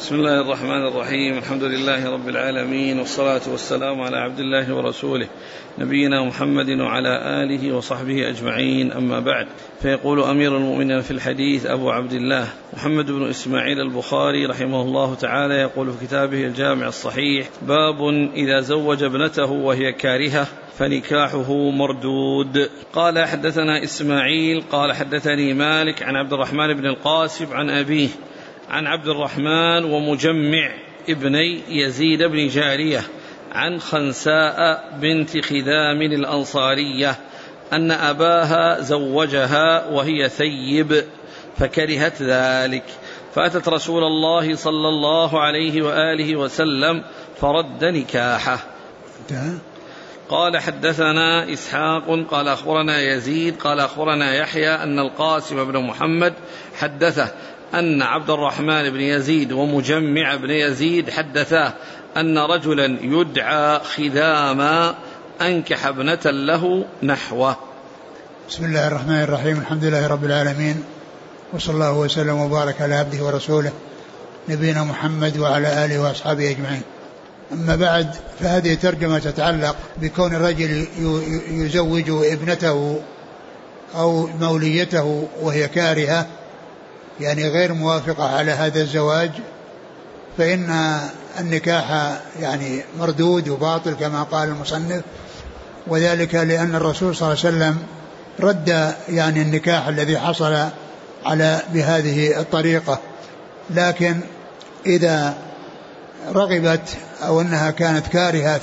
بسم الله الرحمن الرحيم. الحمد لله رب العالمين، والصلاة والسلام على عبد الله ورسوله نبينا محمد وعلى آله وصحبه أجمعين، أما بعد. فيقول أمير المؤمنين في الحديث أبو عبد الله محمد بن إسماعيل البخاري رحمه الله تعالى، يقول في كتابه الجامع الصحيح: باب إذا زوج ابنته وهي كارهة فنكاحه مردود. قال: حدثنا إسماعيل قال: حدثني مالك عن عبد الرحمن بن القاسم عن أبيه عن عبد الرحمن ومجمع ابني يزيد بن جارية عن خنساء بنت خذام الأنصارية أن أباها زوجها وهي ثيب فكرهت ذلك، فأتت رسول الله صلى الله عليه وآله وسلم فرد نكاحه. قال: حدثنا إسحاق قال أخبرنا يزيد قال أخبرنا يحيى أن القاسم بن محمد حدثه أن عبد الرحمن بن يزيد ومجمع بن يزيد حدثاه أن رجلا يدعى خذاما أنكح ابنة له نحوه. بسم الله الرحمن الرحيم. الحمد لله رب العالمين، وصلى الله وسلم وبارك على عبده ورسوله نبينا محمد وعلى آله وأصحابه أجمعين. أما بعد، فهذه ترجمة تتعلق بكون الرجل يزوج ابنته أو موليته وهي كارهة، يعني غير موافقة على هذا الزواج، فإن النكاح يعني مردود وباطل كما قال المصنف، وذلك لأن الرسول صلى الله عليه وسلم رد يعني النكاح الذي حصل على بهذه الطريقة. لكن إذا رغبت أو أنها كانت كارهة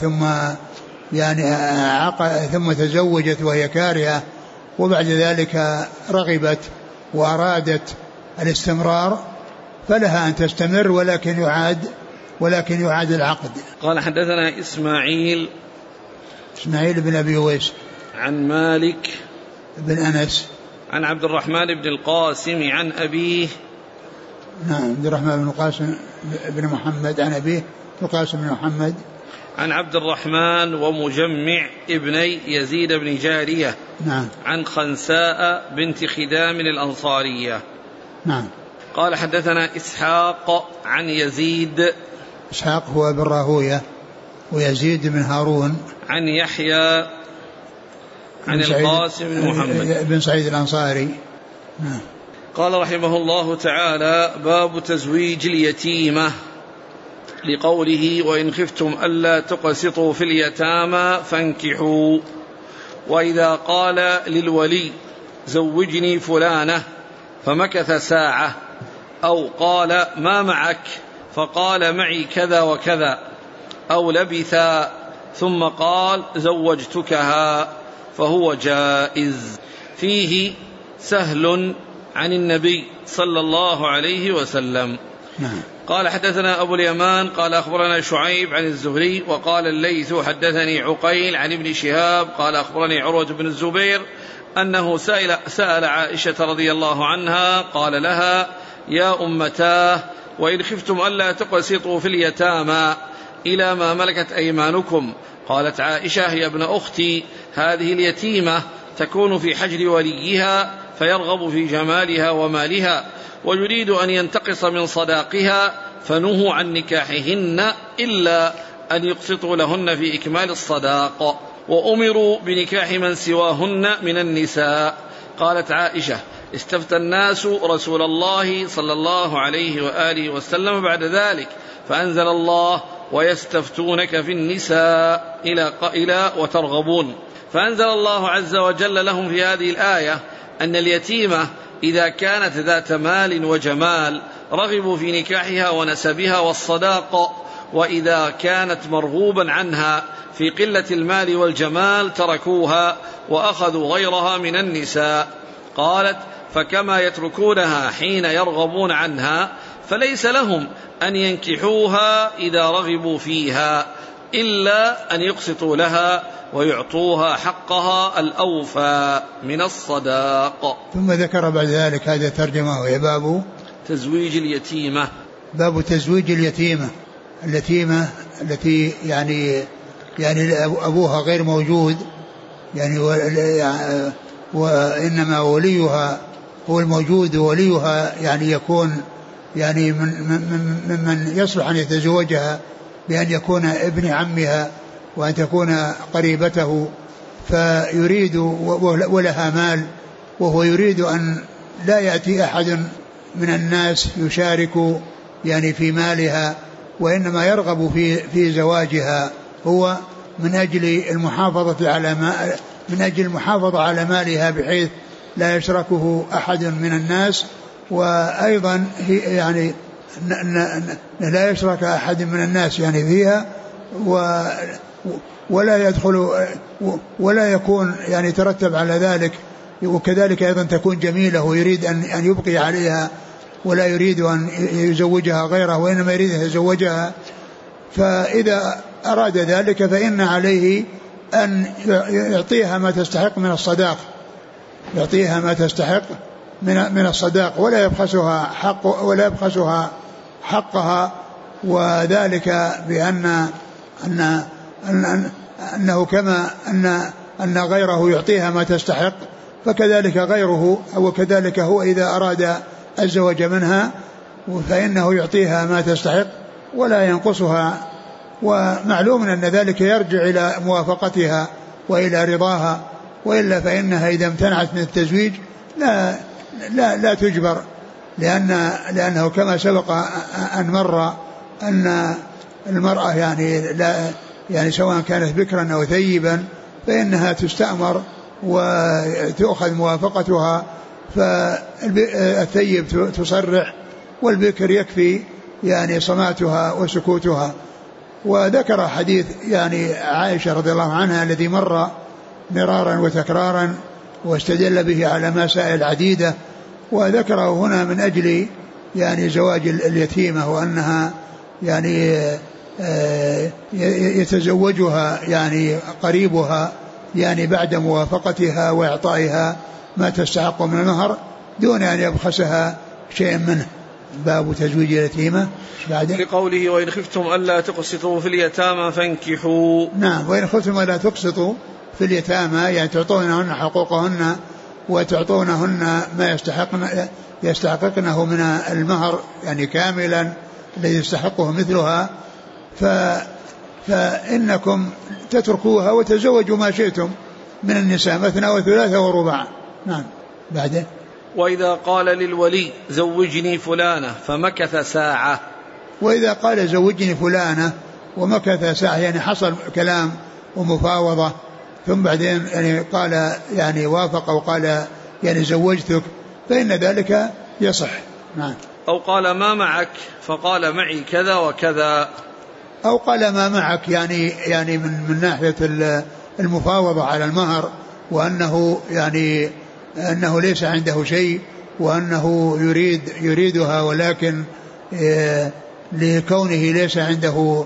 ثم تزوجت وهي كارهة، وبعد ذلك رغبت وأرادت الاستمرار، فلها أن تستمر، ولكن يعاد العقد. قال: حدثنا إسماعيل بن أبي ويس عن مالك بن أنس عن عبد الرحمن بن القاسم عن أبيه. نعم، عبد الرحمن بن القاسم بن محمد عن أبيه القاسم بن محمد عن عبد الرحمن ومجمع ابني يزيد بن جارية. نعم. عن خنساء بنت خذام الأنصارية. نعم. قال: حدثنا إسحاق عن يزيد. إسحاق هو بن راهوية، ويزيد بن هارون. عن يحيى عن القاسم بن محمد بن سعيد الأنصاري. نعم. قال رحمه الله تعالى: باب تزويج اليتيمة، لقوله: وإن خفتم ألا تقسطوا في اليتامى فانكحوا. وإذا قال للولي: زوجني فلانة، فمكث ساعة، أو قال: ما معك؟ فقال: معي كذا وكذا، أو لبثا ثم قال: زوجتكها، فهو جائز. فيه سهل عن النبي صلى الله عليه وسلم. قال: حدثنا أبو اليمان قال أخبرنا شعيب عن الزهري، وقال الليث: حدثني عقيل عن ابن شهاب قال أخبرني عروة بن الزبير أنه سأل عائشة رضي الله عنها قال لها: يا أمتاه، وإن خفتم ألا تقسطوا في اليتامى إلى ما ملكت أيمانكم. قالت عائشة: يا ابن أختي، هذه اليتيمة تكون في حجر وليها فيرغب في جمالها ومالها، ويريد أن ينتقص من صداقها، فنهوا عن نكاحهن إلا أن يقسطوا لهن في إكمال الصداق، وأمروا بنكاح من سواهن من النساء. قالت عائشة: استفتى الناس رسول الله صلى الله عليه وآله وسلم بعد ذلك، فأنزل الله: ويستفتونك في النساء إلى وترغبون. فأنزل الله عز وجل لهم في هذه الآية أن اليتيمة إذا كانت ذات مال وجمال رغبوا في نكاحها ونسبها والصداق، وإذا كانت مرغوبا عنها في قلة المال والجمال تركوها وأخذوا غيرها من النساء. قالت: فكما يتركونها حين يرغبون عنها، فليس لهم أن ينكحوها إذا رغبوا فيها إلا أن يقسطوا لها ويعطوها حقها الأوفى من الصداق. ثم ذكر بعد ذلك هذا ترجمة، وهي باب تزويج اليتيمة. باب تزويج اليتيمة التي يعني أبوها غير موجود، يعني وإنما وليها هو الموجود، ووليها يعني يكون يعني ممن يصلح أن يتزوجها بأن يكون ابن عمها وأن تكون قريبته، فيريد ولها مال، وهو يريد أن لا يأتي أحد من الناس يشارك يعني في مالها، وإنما يرغب في زواجها هو من أجل المحافظة على مالها بحيث لا يشركه أحد من الناس، وأيضا يعني لا يشرك أحد من الناس يعني فيها، ولا يدخل ولا يكون يعني ترتب على ذلك، وكذلك أيضا تكون جميلة ويريد أن يبقي عليها ولا يريد أن يزوجها غيره وإنما يريد أن يزوجها. فإذا أراد ذلك فإن عليه أن يعطيها ما تستحق من الصداق، يعطيها ما تستحق من الصداق ولا يبخسها حقها، وذلك بأن أنه كما أن غيره يعطيها ما تستحق فكذلك غيره، وكذلك هو إذا أراد الزواج منها فإنه يعطيها ما تستحق ولا ينقصها. ومعلوم أن ذلك يرجع إلى موافقتها وإلى رضاها، وإلا فإنها إذا امتنعت من التزويج لا تجبر، لأنه كما سبق أن مر أن المرأة يعني سواء كانت بكرا أو ثيبا فإنها تستأمر وتأخذ موافقتها، فالثيب تصرح والبكر يكفي يعني صماتها وسكوتها. وذكر حديث يعني عائشة رضي الله عنها الذي مر مرارا وتكرارا واستدل به على مسائل عديدة، وذكره هنا من أجل يعني زواج اليتيمة، وأنها يعني يتزوجها يعني قريبها يعني بعد موافقتها وإعطائها ما تستحق من المهر دون أن يبخسها شيء منه. باب تزويج اليتيمة بعد لقوله وإن خفتم ألا تقسطوا في اليتامى فانكحوا. نعم، وإن خفتم ألا تقسطوا في اليتامى يعني تعطونهن حقوقهن وتعطونهن ما يستحققنه من المهر يعني كاملا الذي يستحقه مثلها، فإنكم تتركوها وتزوجوا ما شئتم من النساء مثنى وثلاثة ورباع. نعم. بعده وإذا قال للولي زوجني فلانة فمكث ساعة، وإذا قال زوجني فلانة ومكث ساعة يعني حصل كلام ومفاوضة ثم بعدين يعني قال يعني وافق وقال يعني زوجتك فإن ذلك يصح. نعم. أو قال ما معك فقال معي كذا وكذا، أو قال ما معك يعني من ناحية المفاوضة على المهر، وأنه يعني أنه ليس عنده شيء وأنه يريدها، ولكن لكونه ليس عنده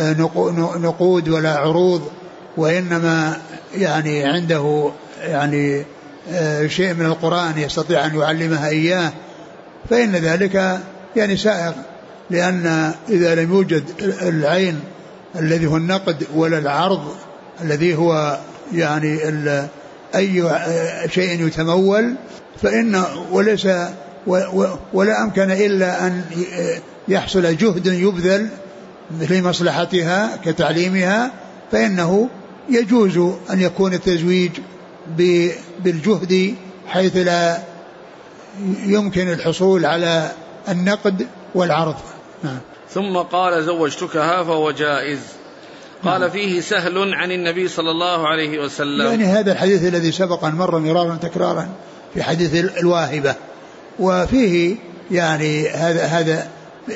نقود ولا عروض وإنما يعني عنده يعني شيء من القرآن يستطيع أن يعلمها إياه، فإن ذلك يعني سائغ، لأن إذا لم يوجد العين الذي هو النقد ولا العرض الذي هو يعني أي شيء يتمول فإن وليس ولا أمكن إلا أن يحصل جهد يبذل لمصلحتها كتعليمها، فإنه يجوز أن يكون التزويج بالجهد حيث لا يمكن الحصول على النقد والعرض. نعم. ثم قال زوجتكها فهو جائز. قال فيه سهل عن النبي صلى الله عليه وسلم، يعني هذا الحديث الذي سبق أن مر مرارا تكرارا في حديث الواهبة، وفيه يعني هذا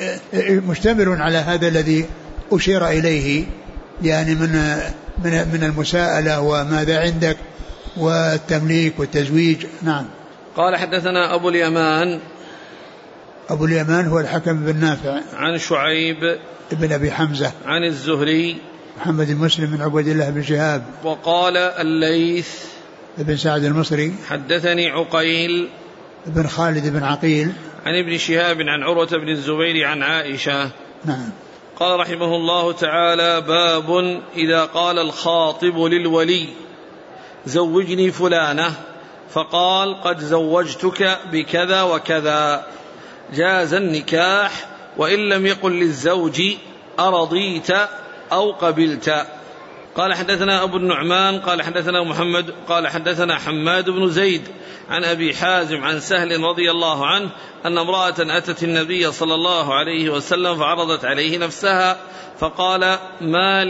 مشتمل على هذا الذي أشير إليه يعني من المساءلة وماذا عندك والتمليك والتزويج. نعم. قال حدثنا أبو اليمان. أبو اليمان هو الحكم بن نافع عن شعيب ابن أبي حمزة عن الزهري محمد المسلم بن عبد الله بن شهاب. وقال الليث ابن سعد المصري حدثني عقيل ابن خالد بن عقيل عن ابن شهاب عن عروة بن الزبير عن عائشة. نعم. قال رحمه الله تعالى باب إذا قال الخاطب للولي زوجني فلانة فقال قد زوجتك بكذا وكذا جاز النكاح، وإن لم يقل للزوج أرضيت أو قبلت. قال حدثنا أبو النعمان قال حدثنا محمد قال حدثنا حماد بن زيد عن أبي حازم عن سهل رضي الله عنه أن امرأة أتت النبي صلى الله عليه وسلم فعرضت عليه نفسها فقال ما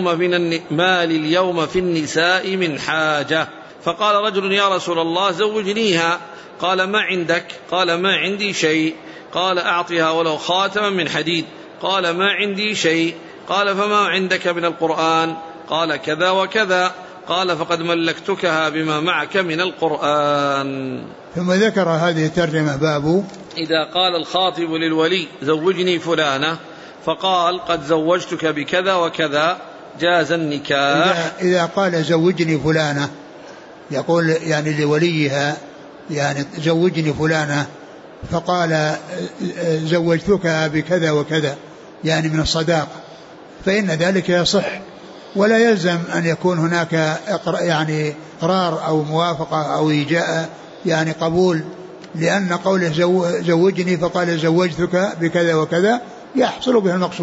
لي اليوم في النساء من حاجة. فقال رجل يا رسول الله زوجنيها. قال ما عندك؟ قال ما عندي شيء. قال أعطها ولو خاتما من حديد. قال ما عندي شيء. قال فما عندك من القرآن؟ قال كذا وكذا. قال فقد ملكتكها بما معك من القرآن. ثم ذكر هذه الترجمة باب إذا قال الخاطب للولي زوجني فلانة فقال قد زوجتك بكذا وكذا جاز النكاح. إذا قال زوجني فلانة يقول يعني لوليها يعني زوجني فلانة فقال زوجتك بكذا وكذا يعني من الصداق فإن ذلك يصح ولا يلزم أن يكون هناك يعني إقرار أو موافقة أو إيجاء يعني قبول، لأن قوله زوجني فقال زوجتك بكذا وكذا يحصل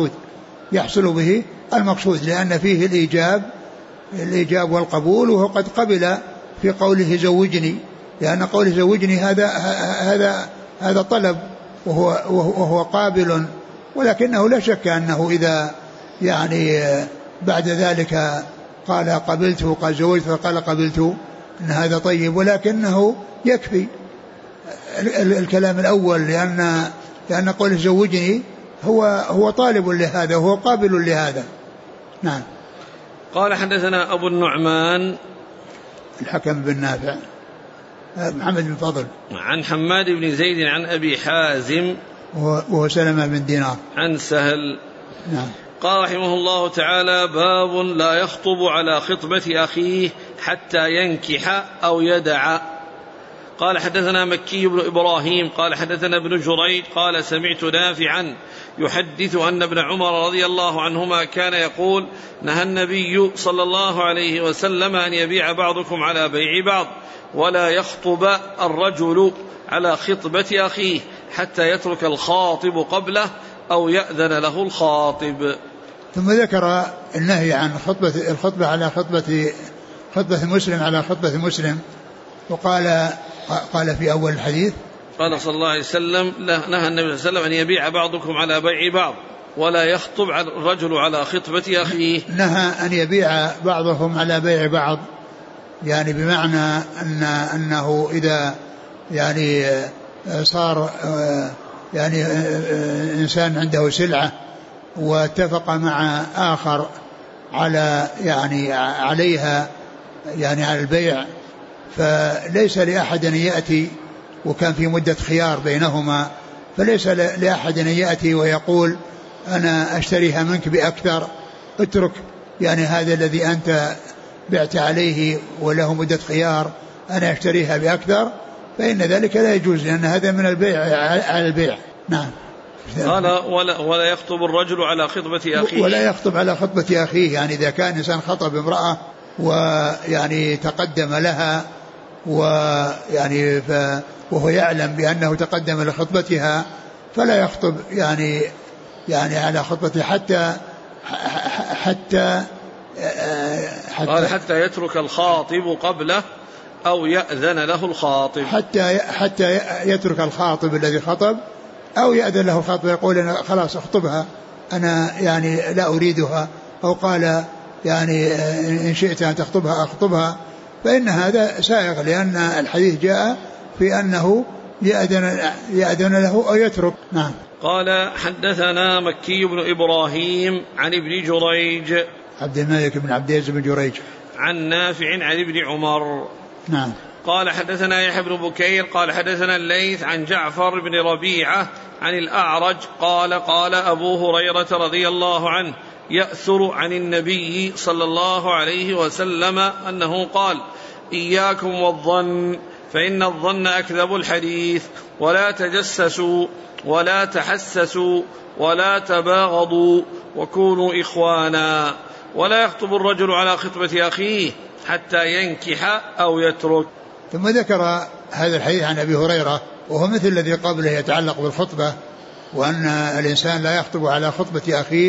به المقصود لأن فيه الإيجاب والقبول، وهو قد قبل في قوله زوجني، لأن قوله زوجني هذا طلب وهو قابل، ولكنه لا شك أنه إذا يعني بعد ذلك قال قبلته قال زوجت فقال قبلته إن هذا طيب، ولكنه يكفي الكلام الأول لأن قوله زوجني هو طالب لهذا وهو قابل لهذا. نعم. قال حدثنا أبو النعمان الحكم بن نافع محمد بن فضل عن حماد بن زيد عن أبي حازم وهو سلمة بن دينار عن سهل. نعم. قال رحمه الله تعالى باب لا يخطب على خطبة أخيه حتى ينكح أو يدع. قال حدثنا مكي بن إبراهيم قال حدثنا ابن جريج قال سمعت نافعا يحدث أن ابن عمر رضي الله عنهما كان يقول نهى النبي صلى الله عليه وسلم أن يبيع بعضكم على بيع بعض ولا يخطب الرجل على خطبة أخيه حتى يترك الخاطب قبله أو يأذن له الخاطب. ثم ذكر النهي عن الخطبة على خطبة مسلم على خطبة مسلم، وقال في أول الحديث قال صلى الله عليه وسلم نهى النبي صلى الله عليه وسلم أن يبيع بعضكم على بيع بعض ولا يخطب الرجل على خطبة أخيه. نهى أن يبيع بعضهم على بيع بعض، يعني بمعنى أنه إذا يعني صار يعني إنسان عنده سلعة واتفق مع آخر على يعني عليها يعني على البيع، فليس لأحد أن يأتي وكان في مدة خيار بينهما، فليس لأحد أن يأتي ويقول أنا أشتريها منك بأكثر اترك يعني هذا الذي أنت بعت عليه وله مدة خيار أنا أشتريها بأكثر، فإن ذلك لا يجوز لأن هذا من البيع على البيع. نعم. قال ولا يخطب الرجل على خطبة أخيه ولا يخطب على خطبة أخيه، يعني إذا كان إنسان خطب امرأة ويعني تقدم لها ويعني وهو يعلم بأنه تقدم لخطبتها فلا يخطب يعني على خطبته حتى يترك الخاطب قبله أو يأذن له الخاطب، حتى يترك الخاطب الذي خطب أو يأذن له الخاطب يقول أنا خلاص أخطبها أنا يعني لا أريدها، أو قال يعني إن شئت أن تخطبها أخطبها، فإن هذا سائغ لأن الحديث جاء في أنه يأذن له أو يترك. نعم. قال حدثنا مكي بن إبراهيم عن ابن جريج عبد الملك بن عبد العزيز بن جريج عن نافع عن ابن عمر. نعم. قال حدثنا يحيى بن بكير قال حدثنا الليث عن جعفر بن ربيعة عن الأعرج قال قال أبو هريرة رضي الله عنه يأثر عن النبي صلى الله عليه وسلم أنه قال إياكم والظن فإن الظن أكذب الحديث ولا تجسسوا ولا تحسسوا ولا تباغضوا وكونوا إخوانا ولا يخطب الرجل على خطبة أخيه حتى ينكح أو يترك. ثم ذكر هذا الحديث عن أبي هريرة وهو مثل الذي قبله يتعلق بالخطبة، وأن الإنسان لا يخطب على خطبة أخيه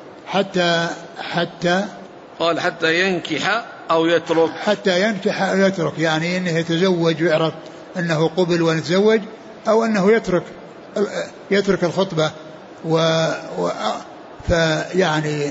حتى قال حتى ينكح أو يترك، حتى ينكح أو يترك، يعني أنه يتزوج ويعرف أنه قبل ونتزوج، أو أنه يترك الخطبة فيعني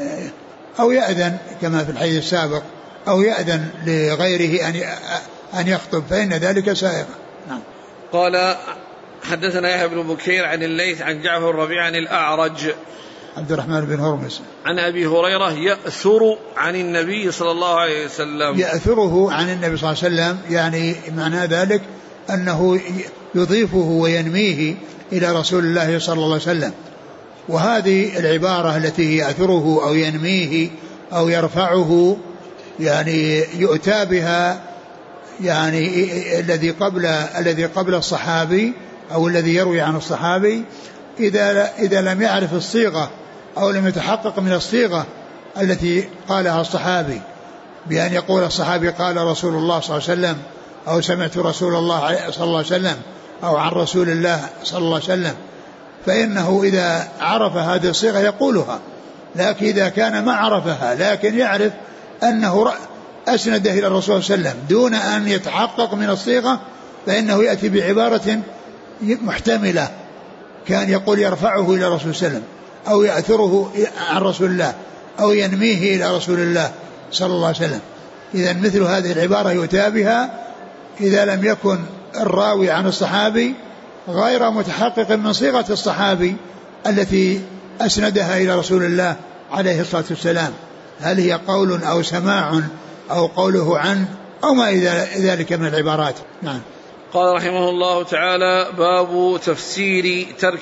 أو يأذن كما في الحديث السابق، أو يأذن لغيره أن يخطب، فإن ذلك سائغ. نعم. قال حدثنا يحيى بن بكير عن الليث عن جعفر الربيع عن الأعرج عبد الرحمن بن هرمز عن أبي هريرة يأثر عن النبي صلى الله عليه وسلم. يأثره عن النبي صلى الله عليه وسلم، يعني معنى ذلك أنه يضيفه وينميه إلى رسول الله صلى الله عليه وسلم. وهذه العبارة التي يأثره أو ينميه أو يرفعه يعني يؤتى بها يعني الذي قبل الصحابي أو الذي يروي عن الصحابي إذا لم يعرف الصيغة أو لم يتحقق من الصيغة التي قالها الصحابي، بأن يقول الصحابي قال رسول الله صلى الله عليه وسلم، أو سمعت رسول الله صلى الله عليه وسلم، أو عن رسول الله صلى الله عليه وسلم، فإنه إذا عرف هذه الصيغة يقولها. لكن إذا كان ما عرفها لكن يعرف أنه أسنده إلى الرسول صلى الله عليه وسلم دون أن يتحقق من الصيغة، فإنه يأتي بعبارة محتملة، كان يقول يرفعه إلى رسول الله صلى الله عليه وسلم، أو يأثره عن رسول الله، أو ينميه إلى رسول الله صلى الله عليه وسلم. إذا مثل هذه العبارة يؤتى بها إذا لم يكن الراوي عن الصحابي غير متحقق من صيغة الصحابي التي أسندها إلى رسول الله عليه الصلاة والسلام، هل هي قول أو سماع أو قوله عن أو ما إلى ذلك من العبارات. نعم. قال رحمه الله تعالى: باب تفسير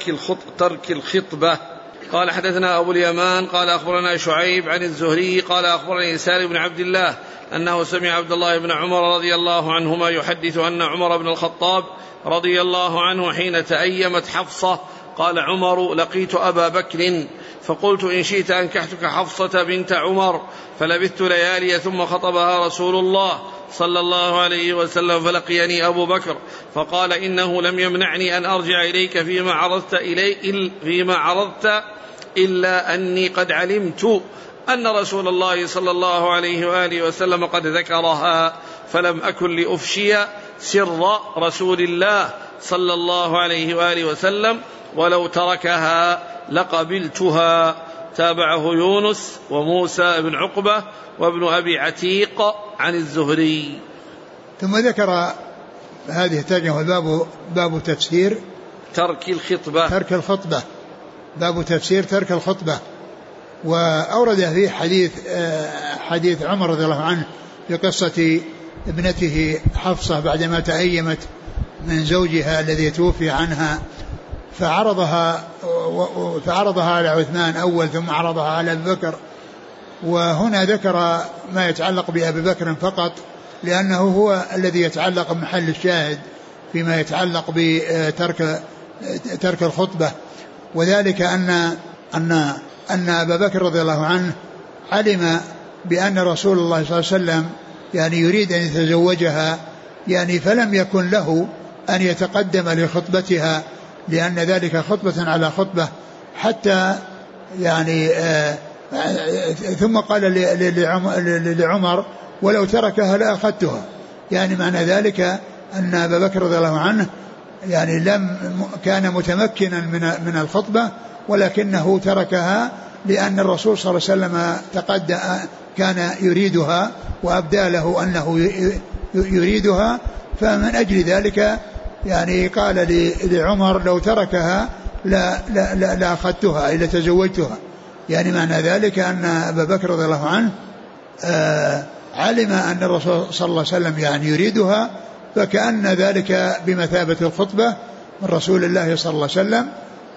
ترك الخطبة. قال حدثنا أبو اليمان قال أخبرنا شعيب عن الزهري قال أخبرني سالم بن عبد الله أنه سمع عبد الله بن عمر رضي الله عنهما يحدث أن عمر بن الخطاب رضي الله عنه حين تأيمت حفصة قال عمر: لقيت أبا بكر فقلت: إن شئت أنكحتك حفصة بنت عمر، فلبثت ليالي ثم خطبها رسول الله صلى الله عليه وسلم، فلقيني أبو بكر فقال: إنه لم يمنعني أن أرجع إليك فيما عرضت إلا أني قد علمت أن رسول الله صلى الله عليه وآله وسلم قد ذكرها، فلم أكن لأفشي سر رسول الله صلى الله عليه وآله وسلم، ولو تركها لقبلتها. تابعه يونس وموسى بن عقبة وابن أبي عتيق عن الزهري. ثم ذكر هذه الترجمة باب تفسير ترك الخطبة، باب تفسير ترك الخطبة. وأورد فيه حديث عمر رضي الله عنه بقصة ابنته حفصة بعدما تأيمت من زوجها الذي توفي عنها، فعرضها على عثمان أول ثم عرضها على أبي بكر. وهنا ذكر ما يتعلق بأبي بكر فقط، لأنه هو الذي يتعلق بمحل الشاهد فيما يتعلق بترك الخطبة. وذلك أن أبا بكر رضي الله عنه علم بأن رسول الله صلى الله عليه وسلم يعني يريد أن يتزوجها، يعني فلم يكن له أن يتقدم لخطبتها، لأن ذلك خطبة على خطبة، حتى يعني ثم قال لعمر: ولو تركها لأخذتها. يعني معنى ذلك أن أبا بكر رضي الله عنه يعني كان متمكنا من الخطبة، ولكنه تركها لأن الرسول صلى الله عليه وسلم كان يريدها وأبدى له أنه يريدها، فمن أجل ذلك يعني قال لعمر: لو تركها لا أخذتها إلا تزوجتها. يعني معنى ذلك أن أبا بكر رضي الله عنه علم أن الرسول صلى الله عليه وسلم يعني يريدها، فكأن ذلك بمثابة الخطبة من رسول الله صلى الله عليه وسلم.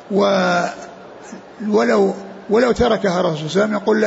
ولو تركها الرسول صلى الله عليه وسلم يقول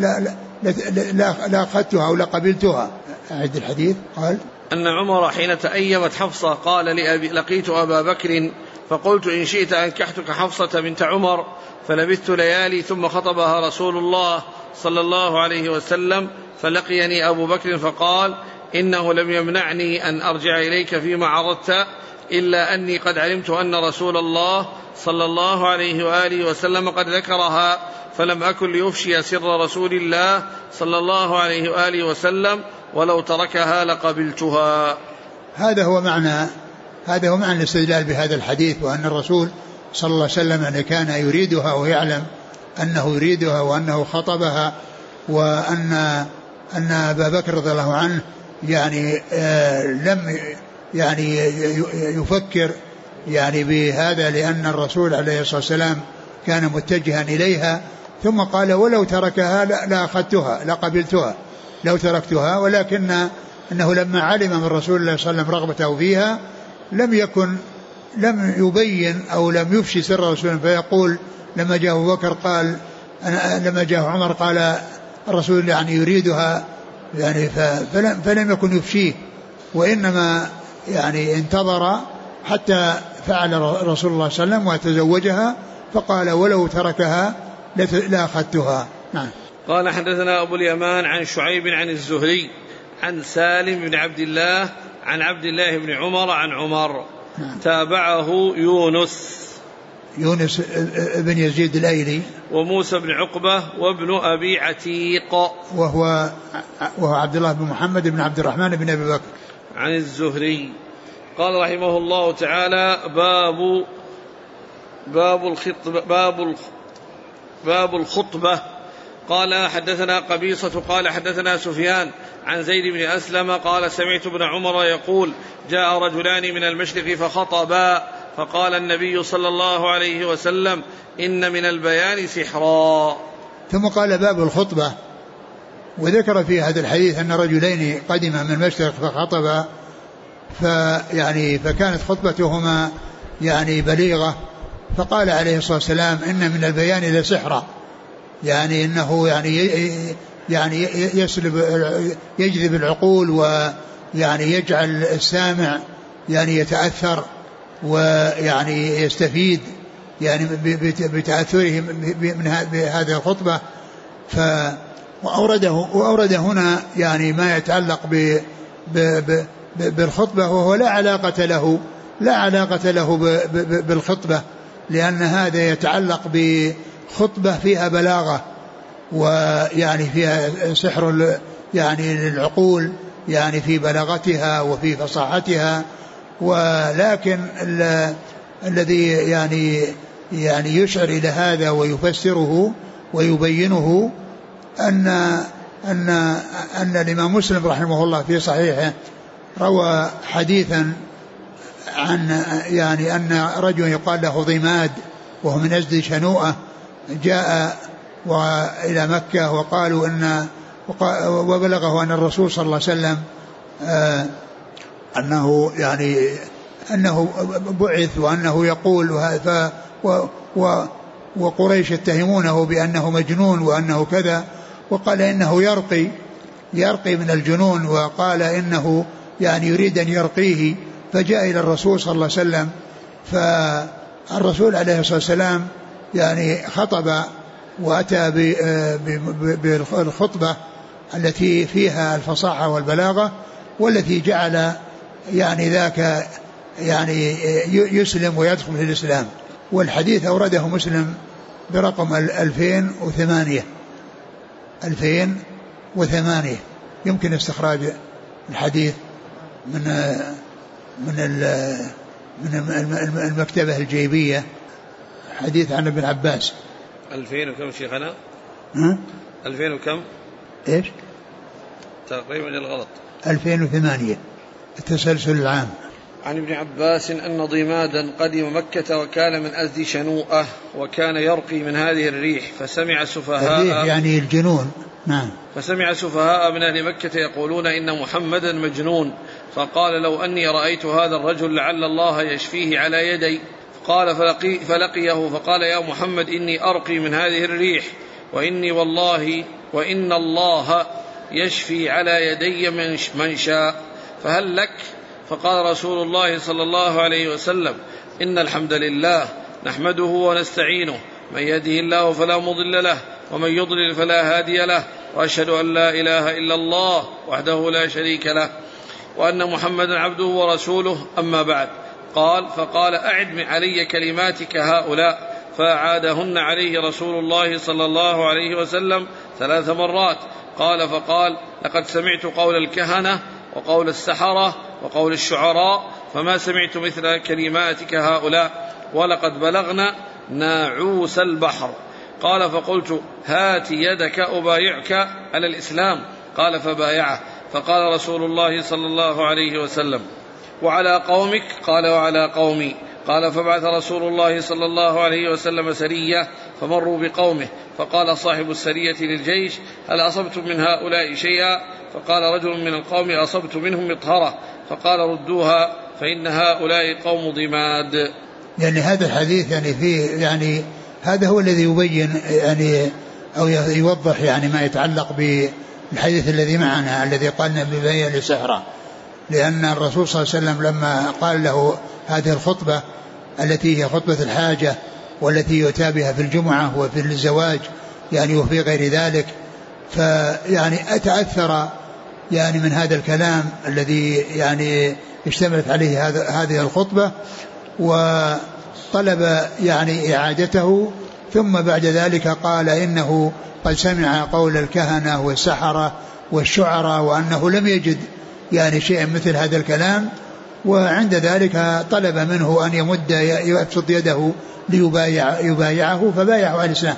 لا أخذتها أو لا قبلتها. أعد الحديث. قال: أن عمر حين تأيمت حفصة قال لقيت أبا بكر فقلت: إن شئت أنكحتك حفصة بنت عمر، فلبثت ليالي ثم خطبها رسول الله صلى الله عليه وسلم، فلقيني أبو بكر فقال: إنه لم يمنعني أن أرجع إليك فيما عرضت إلا أني قد علمت أن رسول الله صلى الله عليه وآله وسلم قد ذكرها، فلم أكن ليفشي سر رسول الله صلى الله عليه وآله وسلم، ولو تركها لقبلتها. هذا هو معنى الاستدلال بهذا الحديث، وأن الرسول صلى الله عليه وسلم أن كان يريدها ويعلم أنه يريدها وأنه خطبها، وأن أبا بكر رضي الله عنه لم يفكر بهذا، لأن الرسول عليه الصلاة والسلام كان متجها إليها، ثم قال ولو تركها لأخذتها لقبلتها لو تركتها، ولكن أنه لما علم من رسول الله صلى الله عليه وسلم رغبته فيها لم يبين أو لم يفشي سر رسول الله، فيقول لما جاء أبو بكر قال لما جاء عمر قال الرسول يريدها فلم يكن يفشيه، وإنما انتظر حتى فعل رسول الله صلى الله عليه وسلم وتزوجها، فقال ولو تركها لأخذتها. نعم. قال حدثنا أبو اليمان عن شعيب عن الزهري عن سالم بن عبد الله عن عبد الله بن عمر عن عمر. نعم. تابعه يونس بن يزيد الأيلي وموسى بن عقبة وابن أبي عتيق وهو عبد الله بن محمد بن عبد الرحمن بن أبي بكر عن الزهري. قال رحمه الله تعالى باب الخطبة. قال حدثنا قبيصة قال حدثنا سفيان عن زيد بن أسلم قال سمعت ابن عمر يقول جاء رجلان من المشرق فخطبا، فقال النبي صلى الله عليه وسلم إن من البيان سحرا. ثم قال باب الخطبة، وذكر في هذا الحديث أن رجلين قدما من المشرق فخطبا، فكانت خطبتهما بليغة، فقال عليه الصلاة والسلام إن من البيان لسحرا، إنه يجذب العقول ويجعل السامع يتأثر ويستفيد بتأثره بهذه الخطبة. وأورد هنا ما يتعلق بالخطبة، وهو لا علاقة له بالخطبة، لأن هذا يتعلق بخطبة فيها بلاغة فيها سحر للعقول في بلاغتها وفي فصاحتها. ولكن الذي يشعر إلى هذا ويفسره ويبينه أن الإمام مسلم رحمه الله في صحيحه روى حديثا عن أن رجل يقال له ضماد وهو من أزد شنوءة جاء إلى مكة، وقالوا وبلغه أن الرسول صلى الله عليه وسلم أنه بعث وأنه يقول وقريش يتهمونه بأنه مجنون وأنه كذا، وقال إنه يرقي من الجنون، وقال إنه يريد أن يرقيه، فجاء إلى الرسول صلى الله عليه وسلم، فالرسول عليه الصلاة والسلام خطب وأتى بالخطبة التي فيها الفصاحة والبلاغة، والتي جعل ذاك يسلم ويدخل في الإسلام. والحديث أورده مسلم برقم 2008 يمكن استخراج الحديث من المكتبة الجيبية، حديث عن ابن عباس. 2000 وكم شيخنا؟ 2000 وكم؟ ايش؟ تقريبا الغلط. 2008 التسلسل العام. عن ابن عباس أن ضمادا قدم مكة وكان من أزد شنوءة وكان يرقي من هذه الريح، فسمع سفهاء الجنون. نعم. فسمع سفهاء من أهل مكة يقولون إن محمدا مجنون، فقال لو أني رأيت هذا الرجل لعل الله يشفيه على يدي. قال فلقيه فقال يا محمد إني أرقي من هذه الريح، وإن الله يشفي على يدي من شاء، فهل لك؟ فقال رسول الله صلى الله عليه وسلم إن الحمد لله نحمده ونستعينه، من يهده الله فلا مضل له ومن يضلل فلا هادي له، وأشهد أن لا إله إلا الله وحده لا شريك له، وأن محمدا عبده ورسوله، أما بعد. قال فقال أعد علي كلماتك هؤلاء، فأعادهن عليه رسول الله صلى الله عليه وسلم 3 مرات. قال فقال لقد سمعت قول الكهنة وقول السحرة وقول الشعراء فما سمعت مثل كلماتك هؤلاء، ولقد بلغنا ناعوس البحر. قال فقلت هات يدك أبايعك على الإسلام. قال فبايعه. فقال رسول الله صلى الله عليه وسلم وعلى قومك؟ قال وعلى قومي. قال فبعث رسول الله صلى الله عليه وسلم سرية فمروا بقومه، فقال صاحب السرية للجيش هل أصبتم من هؤلاء شيئا؟ فقال رجل من القوم أصبت منهم مطهرة. فقال ردوها فإن هؤلاء قوم ضماد. يعني هذا الحديث يعني فيه يعني هذا هو الذي يبين يعني أو يوضح يعني ما يتعلق بالحديث الذي معنا الذي قالنا ببيان السحرة، لأن الرسول صلى الله عليه وسلم لما قال له هذه الخطبة التي هي خطبة الحاجة والتي يؤتى بها في الجمعة وفي الزواج يعني وفي غير ذلك، فيعني أتأثر يعني من هذا الكلام الذي يعني اشتملت عليه هذه الخطبة، وطلب يعني إعادته. ثم بعد ذلك قال إنه قد سمع قول الكهنة والسحرة والشعراء وأنه لم يجد يعني شيء مثل هذا الكلام، وعند ذلك طلب منه أن يبسط يده ليبايعه فبايعه على الإسلام.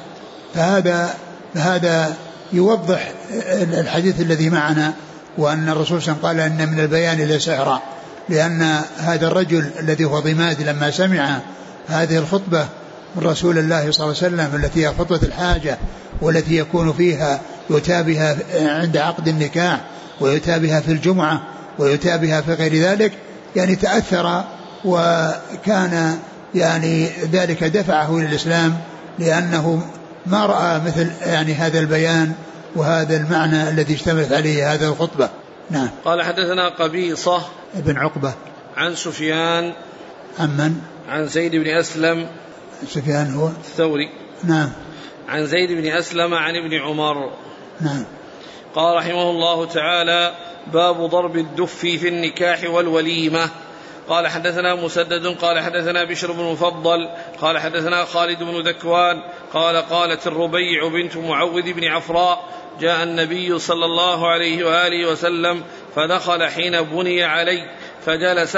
فهذا يوضح الحديث الذي معنا، وأن الرسول صلى الله عليه وسلم قال إن من البيان لسحرا، لأن هذا الرجل الذي هو ضماد لما سمع هذه الخطبة من رسول الله صلى الله عليه وسلم التي هي خطبة الحاجة والتي يكون فيها يؤتى بها عند عقد النكاح ويؤتى بها في الجمعة ويؤتى بها في غير ذلك، يعني تأثر وكان يعني ذلك دفعه إلى الإسلام، لأنه ما رأى مثل يعني هذا البيان وهذا المعنى الذي اشتملت عليه هذا الخطبة. نعم. قال حدثنا قبيصة ابن عقبة عن سفيان عمن عن زيد بن أسلم. سفيان هو الثوري. نعم. عن زيد بن أسلم عن ابن عمر. نعم. قال رحمه الله تعالى باب ضرب الدف في النكاح والوليمة. قال حدثنا مسدد قال حدثنا بشر بن مفضل قال حدثنا خالد بن ذكوان قال قالت الربيع بنت معوذ بن عفراء جاء النبي صلى الله عليه وآله وسلم فدخل حين بني علي فجلس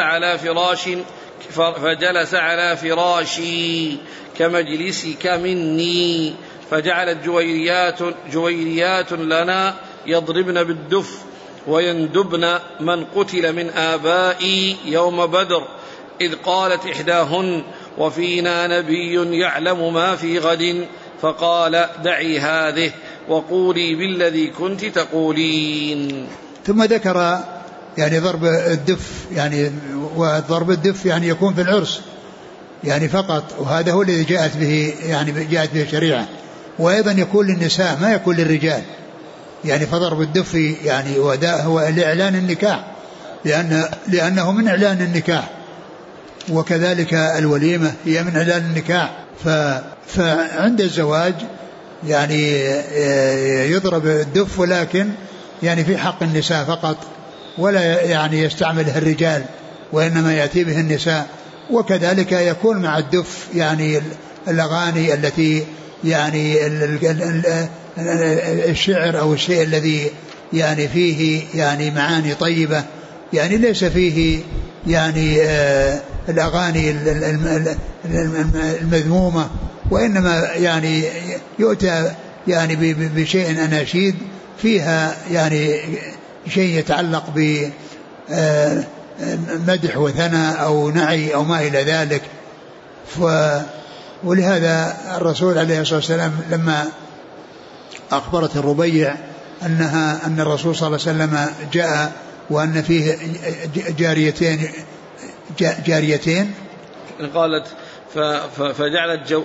على فراشي كمجلسك مني، فجعلت جويريات لنا يضربن بالدف ويندبن من قتل من آبائي يوم بدر، إذ قالت إحداهن وفينا نبي يعلم ما في غد، فقال دعي هذه وقولي بالذي كنت تقولين. ثم ذكر يعني ضرب الدف، يعني وضرب الدف يعني يكون في العرس يعني فقط، وهذا هو الذي جاءت به الشريعة، وأيضا يكون للنساء ما يكون للرجال، يعني فضرب الدف يعني هو لإعلان النكاح، لأنه من إعلان النكاح، وكذلك الوليمة هي من إعلان النكاح. فعند الزواج يعني يضرب الدف، ولكن يعني في حق النساء فقط، ولا يعني يستعمله الرجال، وإنما يأتي به النساء. وكذلك يكون مع الدف يعني الأغاني التي يعني الشعر أو الشيء الذي يعني فيه يعني معاني طيبة، يعني ليس فيه يعني الأغاني المذمومة، وإنما يعني يؤتى يعني بشيء أناشيد فيها يعني شيء يتعلق بمدح وثناء أو نعي أو ما إلى ذلك. ولهذا الرسول عليه الصلاة والسلام لما أخبرت الربيع أن الرسول صلى الله عليه وسلم جاء وأن فيه جاريتين قالت فجعلت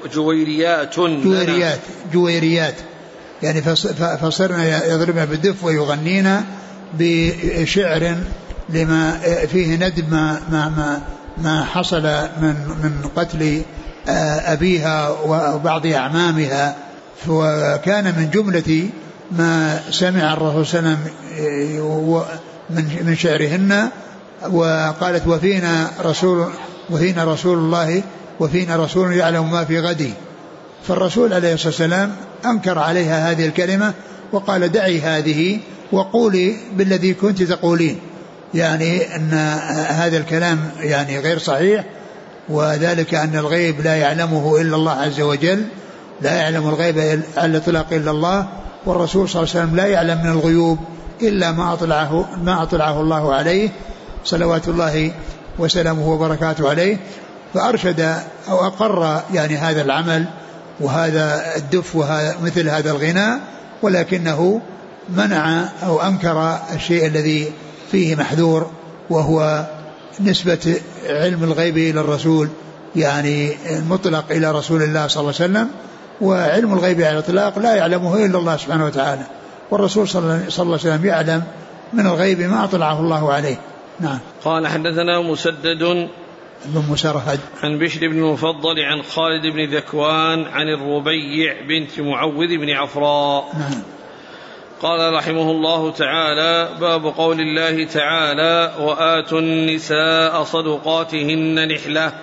جويريات يعني فصرنا يضربن بالدف ويغنين بشعر لما فيه ندب ما حصل من قتل أبيها وبعض أعمامها. وكان من جملة ما سمع الرسول صلى الله عليه وسلم من شعرهن، وقالت وفينا وفينا رسول الله وفينا رسول يعلم ما في غد. فالرسول عليه الصلاة والسلام أنكر عليها هذه الكلمة وقال دعي هذه وقولي بالذي كنت تقولين، يعني أن هذا الكلام يعني غير صحيح، وذلك أن الغيب لا يعلمه إلا الله عز وجل، لا يعلم الغيب على الإطلاق إلا الله، والرسول صلى الله عليه وسلم لا يعلم من الغيوب إلا ما أطلعه الله عليه صلوات الله وسلامه وبركاته عليه. فأرشد أو أقر يعني هذا العمل وهذا الدف ومثل هذا الغناء، ولكنه منع أو أنكر الشيء الذي فيه محذور، وهو نسبة علم الغيب إلى الرسول، يعني المطلق إلى رسول الله صلى الله عليه وسلم، وعلم الغيب على الإطلاق لا يعلمه إلا الله سبحانه وتعالى، والرسول صلى الله عليه وسلم يعلم من الغيب ما أطلعه الله عليه. نعم. قال حدثنا مسدد بن مسرهد عن بشر بن المفضل عن خالد بن ذكوان عن الربيع بنت معوذ بن عفراء. نعم. قال رحمه الله تعالى: باب قول الله تعالى: وآتوا النساء صدقاتهن نحلة،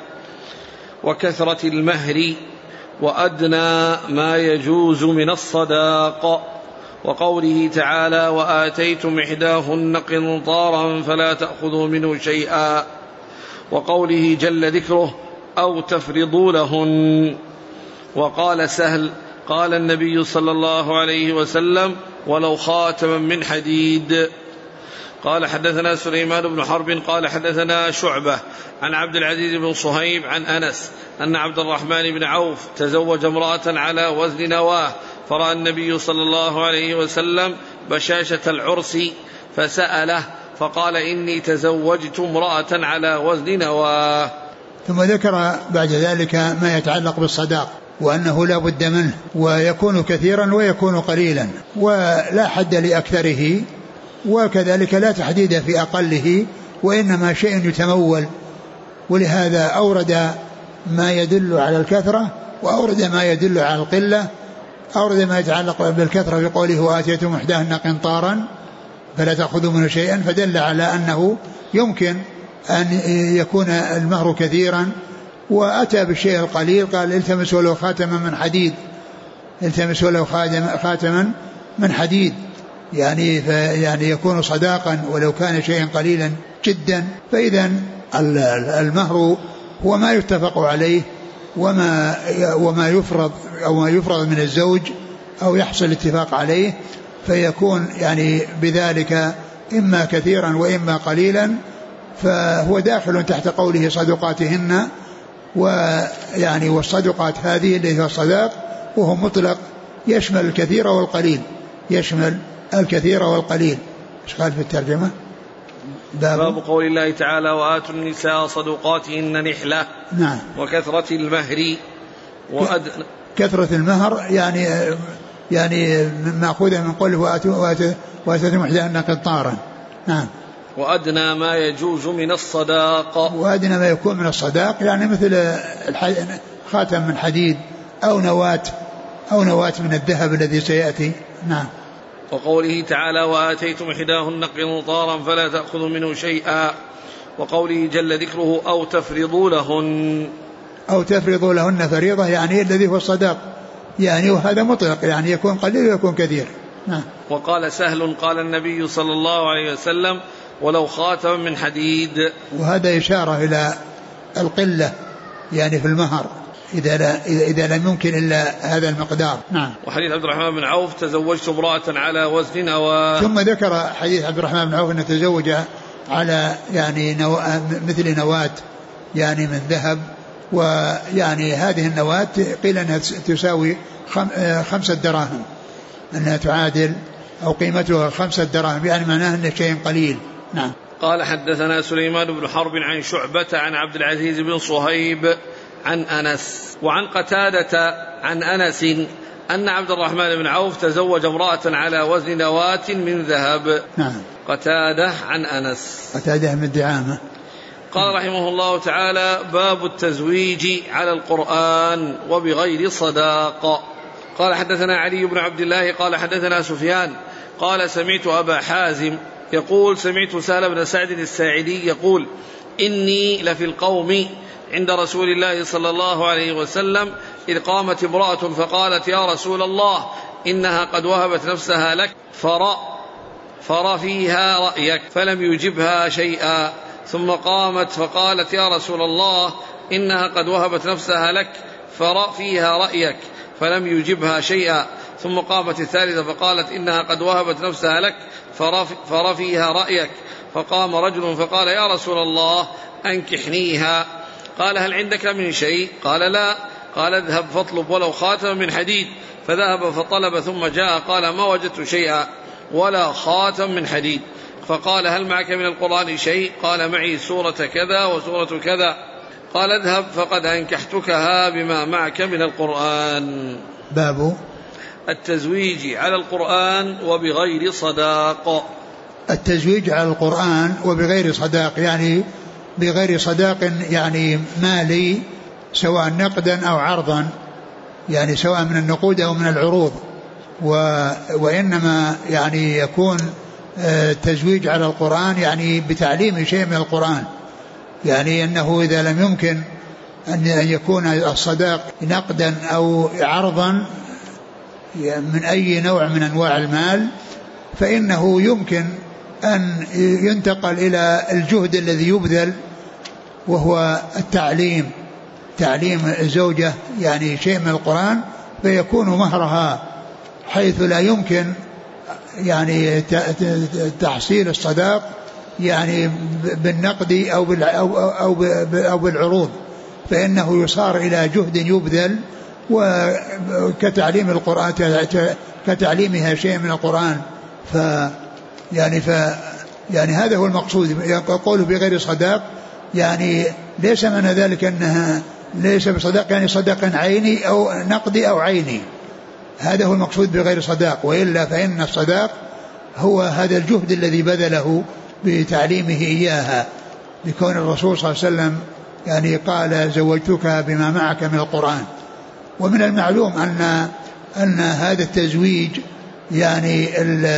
وكثرة المهر، وأدنى ما يجوز من الصداق، وقوله تعالى: وآتيتم إحداهن قنطارا فلا تأخذوا منه شيئا، وقوله جل ذكره: أو تفرضوا لهن. وقال سهل: قال النبي صلى الله عليه وسلم: ولو خاتما من حديد. قال حدثنا سليمان بن حرب قال حدثنا شعبة عن عبد العزيز بن صهيب عن أنس أن عبد الرحمن بن عوف تزوج امرأة على وزن نواه، فرأى النبي صلى الله عليه وسلم بشاشة العرس فسأله فقال: إني تزوجت امرأة على وزن نواه. ثم ذكر بعد ذلك ما يتعلق بالصداق، وأنه لا بد منه، ويكون كثيرا ويكون قليلا، ولا حد لأكثره، وكذلك لا تحديد في أقله، وإنما شيء يتمول. ولهذا أورد ما يدل على الكثرة، وأورد ما يدل على القلة. أورد ما يتعلق بالكثرة في قوله: وآتيتم إحداهن قنطارا فلا تأخذوا منه شيئا، فدل على أنه يمكن أن يكون المهر كثيرا. وأتى بالشيء القليل، قال: التمسوا له خاتما من حديد، التمسوا له خاتما من حديد، يعني يكون صداقا ولو كان شيئا قليلا جدا. فإذا المهر هو ما يتفق عليه وما يفرض أو ما يفرض من الزوج أو يحصل اتفاق عليه، فيكون يعني بذلك إما كثيرا وإما قليلا، فهو داخل تحت قوله صدقاتهن. ويعني والصدقات هذه اللي هي الصداق، وهو مطلق يشمل الكثير والقليل، يشمل الكثير والقليل. ايش قال في الترجمة؟ باب قول الله تعالى: وآتوا النساء صدقاتهن نحلة. نعم. وكثرة المهر كثرة المهر يعني مأخوذة من قوله: وآتيتم إحداهن قنطارا. نعم. وأدنى ما يجوز من الصداق، وأدنى ما يكون من الصداق، يعني مثل خاتم من حديد أو نواة من الذهب الذي سيأتي. نعم. وقوله تعالى: وآتيتم إحداهن قنطارا فلا تأخذوا منه شيئا، وقوله جل ذكره: أو تفرضوا لهن. أو تفرضوا لهن فريضة، يعني الذي هو الصداق، يعني وهذا مطلق، يعني يكون قليل ويكون كثير. نعم. وقال سهل: قال النبي صلى الله عليه وسلم: ولو خاتما من حديد. وهذا إشارة إلى القلة يعني في المهر، إذا لم يمكن إلا هذا المقدار. نعم. وحديث عبد الرحمن بن عوف: تزوجت امرأة على وزن نواه. ثم ذكر حديث عبد الرحمن بن عوف أنه تزوج على يعني مثل نواة يعني من ذهب، ويعني هذه النواة قيل أنها تساوي 5 دراهم، أنها تعادل أو قيمتها 5 دراهم، يعني معناه أنه شيء قليل. نعم. قال حدثنا سليمان بن حرب عن شعبة عن عبد العزيز بن صهيب عن أنس وعن قتادة عن أنس أن عبد الرحمن بن عوف تزوج امرأة على وزن نواة من ذهب. نعم. قتادة عن أنس. قتادة من دعامة. قال رحمه الله تعالى: باب التزويج على القرآن وبغير صداق. قال حدثنا علي بن عبد الله قال حدثنا سفيان قال: سمعت أبا حازم يقول: سمعت سهل بن سعد الساعدي يقول: إني لفي القوم عند رسول الله صلى الله عليه وسلم إذ قامت امرأة فقالت يا رسول الله إنها قد وهبت نفسها لك فر فيها رأيك، فلم يجبها شيئا. ثم قامت فقالت يا رسول الله إنها قد وهبت نفسها لك فر فيها رأيك، فلم يجبها شيئا. ثم قامت الثالثة فقالت إنها قد وهبت نفسها لك فر فيها رأيك. فقام رجل فقال يا رسول الله أنكحنيها. قال هل عندك من شيء؟ قال لا. قال اذهب فاطلب ولو خاتم من حديد. فذهب فطلب ثم جاء قال ما وجدت شيئا ولا خاتم من حديد. فقال هل معك من القرآن شيء؟ قال معي سورة كذا وسورة كذا. قال اذهب فقد أنكحتكها بما معك من القرآن. باب التزويج على القرآن وبغير صداق. التزويج على القرآن وبغير صداق، يعني بغير صداق يعني مالي، سواء نقدا أو عرضا، يعني سواء من النقود أو من العروض. وإنما يعني يكون التزويج على القرآن يعني بتعليم شيء من القرآن، يعني أنه إذا لم يمكن أن يكون الصداق نقدا أو عرضا من أي نوع من أنواع المال، فإنه يمكن أن ينتقل إلى الجهد الذي يبذل، وهو تعليم الزوجة يعني شيء من القرآن، فيكون مهرها، حيث لا يمكن يعني تحصيل الصداق يعني بالنقد أو بالعروض، فإنه يصار إلى جهد يبذل، وكتعليم القرآن كتعليمها شيء من القرآن. يعني هذا هو المقصود. يقول بغير صداق يعني ليس من ذلك أنها ليس بصداق يعني صداق عيني أو نقدي أو عيني، هذا هو المقصود بغير صداق. وإلا فإن الصداق هو هذا الجهد الذي بذله بتعليمه إياها، بكون الرسول صلى الله عليه وسلم يعني قال زوجتك بما معك من القرآن. ومن المعلوم أن هذا التزويج يعني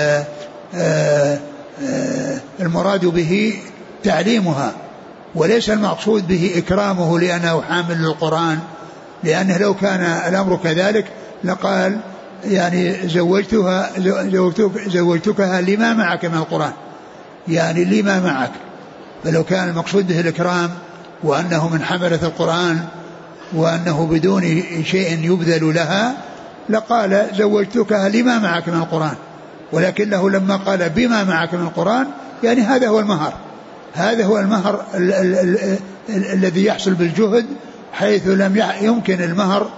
المراد به تعليمها، وليس المقصود به إكرامه لأنه حامل للقرآن، لأنه لو كان الأمر كذلك لقال يعني زوجتكها لما معك من القرآن، يعني لما معك. فلو كان المقصود به الإكرام وأنه من حملة القرآن وأنه بدون شيء يبذل لها لقال زوجتكها لما معك من القرآن، ولكنه لما قال بما معك من القرآن يعني هذا هو المهر، هذا هو المهر الذي يحصل بالجهد، حيث لم يمكن المهر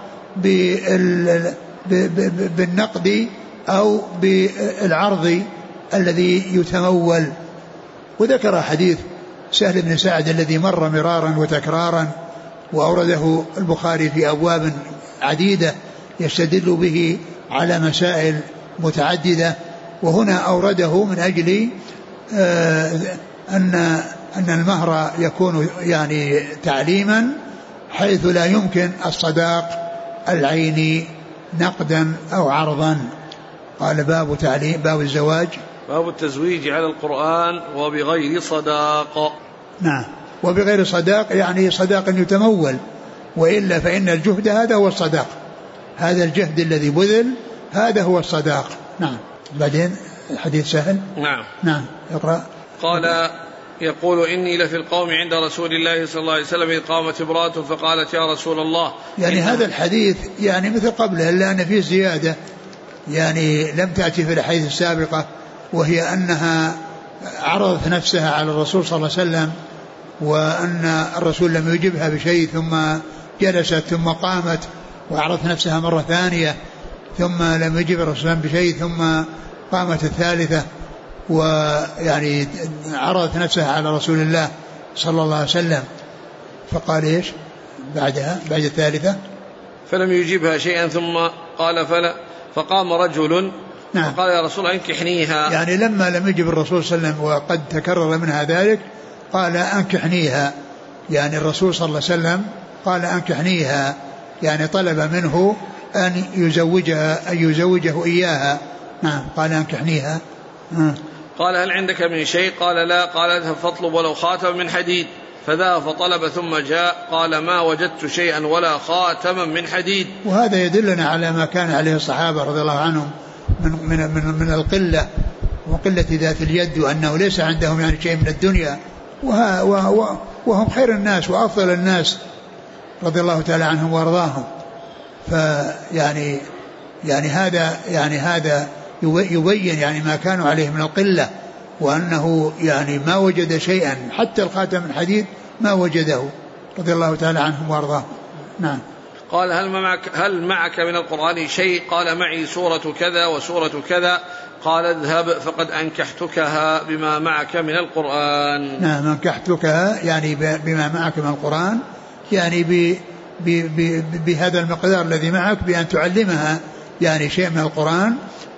بالنقد أو بالعرض الذي يتمول. وذكر حديث سهل بن سعد الذي مر مرارا وتكرارا، وأورده البخاري في أبواب عديدة يستدل به على مسائل متعددة، وهنا أورده من أجل أن المهر يكون يعني تعليما، حيث لا يمكن الصداق العيني نقدا أو عرضا. قال باب الزواج، باب التزويج على القرآن وبغير صداق. نعم، وبغير صداق يعني صداق يتمول، وإلا فإن الجهد هذا هو الصداق، هذا الجهد الذي بذل هذا هو الصداق. نعم. بعدين حديث سهل. نعم اقرأ. قال يقول إني لفي القوم عند رسول الله صلى الله عليه وسلم إذ قامت امرأة فقالت يا رسول الله، يعني هذا الحديث يعني مثل قبله، إلا أن فيه زيادة يعني لم تأتي في الحديث السابقة، وهي أنها عرضت نفسها على الرسول صلى الله عليه وسلم، وأن الرسول لم يجبها بشيء، ثم جلست ثم قامت وعرضت نفسها مرة ثانية، ثم لم يجب الرسول بشيء، ثم قامت الثالثة، ويعني عرضت نفسها على رسول الله صلى الله عليه وسلم. فقال إيش بعدها بعد الثالثة؟ فلم يجبها شيئا ثم قال فقام رجل. نعم. فقال يا رسول أنكحنيها، يعني لما لم يجب الرسول صلى الله عليه وسلم وقد تكرر منها ذلك قال أنكحنيها، يعني الرسول صلى الله عليه وسلم قال أنكحنيها، يعني طلب منه أن يزوجه إياها. نعم. قال أنكحنيها. قال هل عندك من شيء؟ قال لا. قال اذهب فاطلب ولو خاتم من حديد. فذهب فطلب ثم جاء قال ما وجدت شيئا ولا خاتما من حديد. وهذا يدلنا على ما كان عليه الصحابة رضي الله عنهم من القلة وقلة ذات اليد، وأنه ليس عندهم يعني شيء من الدنيا، وهم خير الناس وأفضل الناس رضي الله تعالى عنهم وارضاهم. فيعني هذا يبين يعني ما كانوا عليه من القلة، وأنه يعني ما وجد شيئا حتى الخاتم الحديد ما وجده رضي الله تعالى عنهم وارضاهم. نعم. قال هل معك من القرآن شيء؟ قال معي سورة كذا وسورة كذا. قال اذهب فقد أنكحتكها بما معك من القرآن. نعم، أنكحتكها يعني بما معك من القرآن، يعني بهذا المقدار الذي معك، بأن تعلمها يعني شيء من القرآن،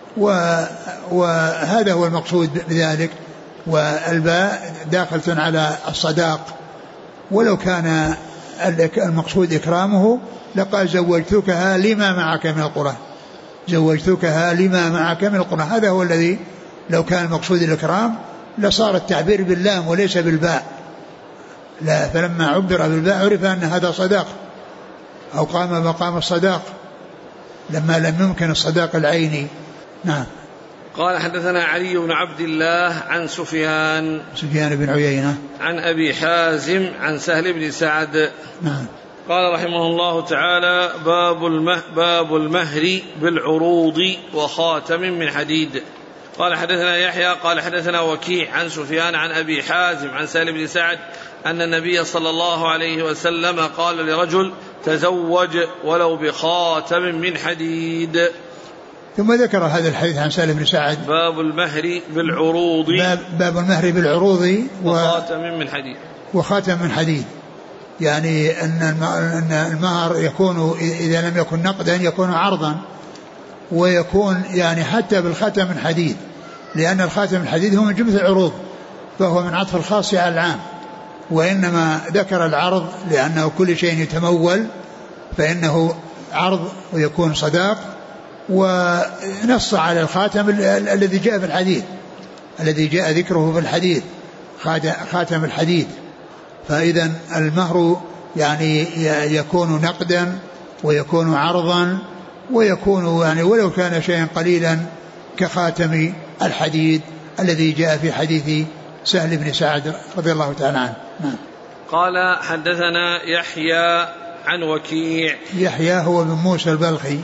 وهذا هو المقصود بذلك. والباء داخلة على الصداق، ولو كان المقصود إكرامه لقال زوجتكها لما معك من القرآن، زوجتكها لما معك من القرآن. هذا هو الذي لو كان المقصود الإكرام لصار التعبير باللام وليس بالباء، لا، فلما عبر بالباء عرف أن هذا صداق أو قام مقام الصداق لما لم يمكن الصداق العيني. نعم. قال حدثنا علي بن عبد الله عن سفيان بن عيينة عن أبي حازم عن سهل بن سعد. نعم. قال رحمه الله تعالى باب المهر بالعروض وخاتم من حديد. قال حدثنا يحيى قال حدثنا وكيع عن سفيان عن أبي حازم عن سهل بن سعد أن النبي صلى الله عليه وسلم قال لرجل تزوج ولو بخاتم من حديد. ثم ذكر هذا الحديث عن سهل بن سعد باب المهر بالعروض، باب المهر بالعروض وخاتم من حديد، وخاتم من حديد. يعني أن المهر يكون إذا لم يكن نقدا يكون عرضا، ويكون يعني حتى بالخاتم من حديد، لأن الخاتم من حديد هو من جملة العروض، فهو من عطف الخاص على العام. وإنما ذكر العرض لأنه كل شيء يتمول فإنه عرض ويكون صداق، ونص على الخاتم الذي جاء في الحديث، الذي جاء ذكره في الحديث، خاتم الحديد. فإذا المهر يعني يكون نقدا ويكون عرضا ويكون يعني ولو كان شيئا قليلا كخاتم الحديد الذي جاء في حديث سهل بن سعد رضي الله تعالى عنه. نعم. قال حدثنا يحيى عن وكيع، يحيى هو بن موسى البلخي،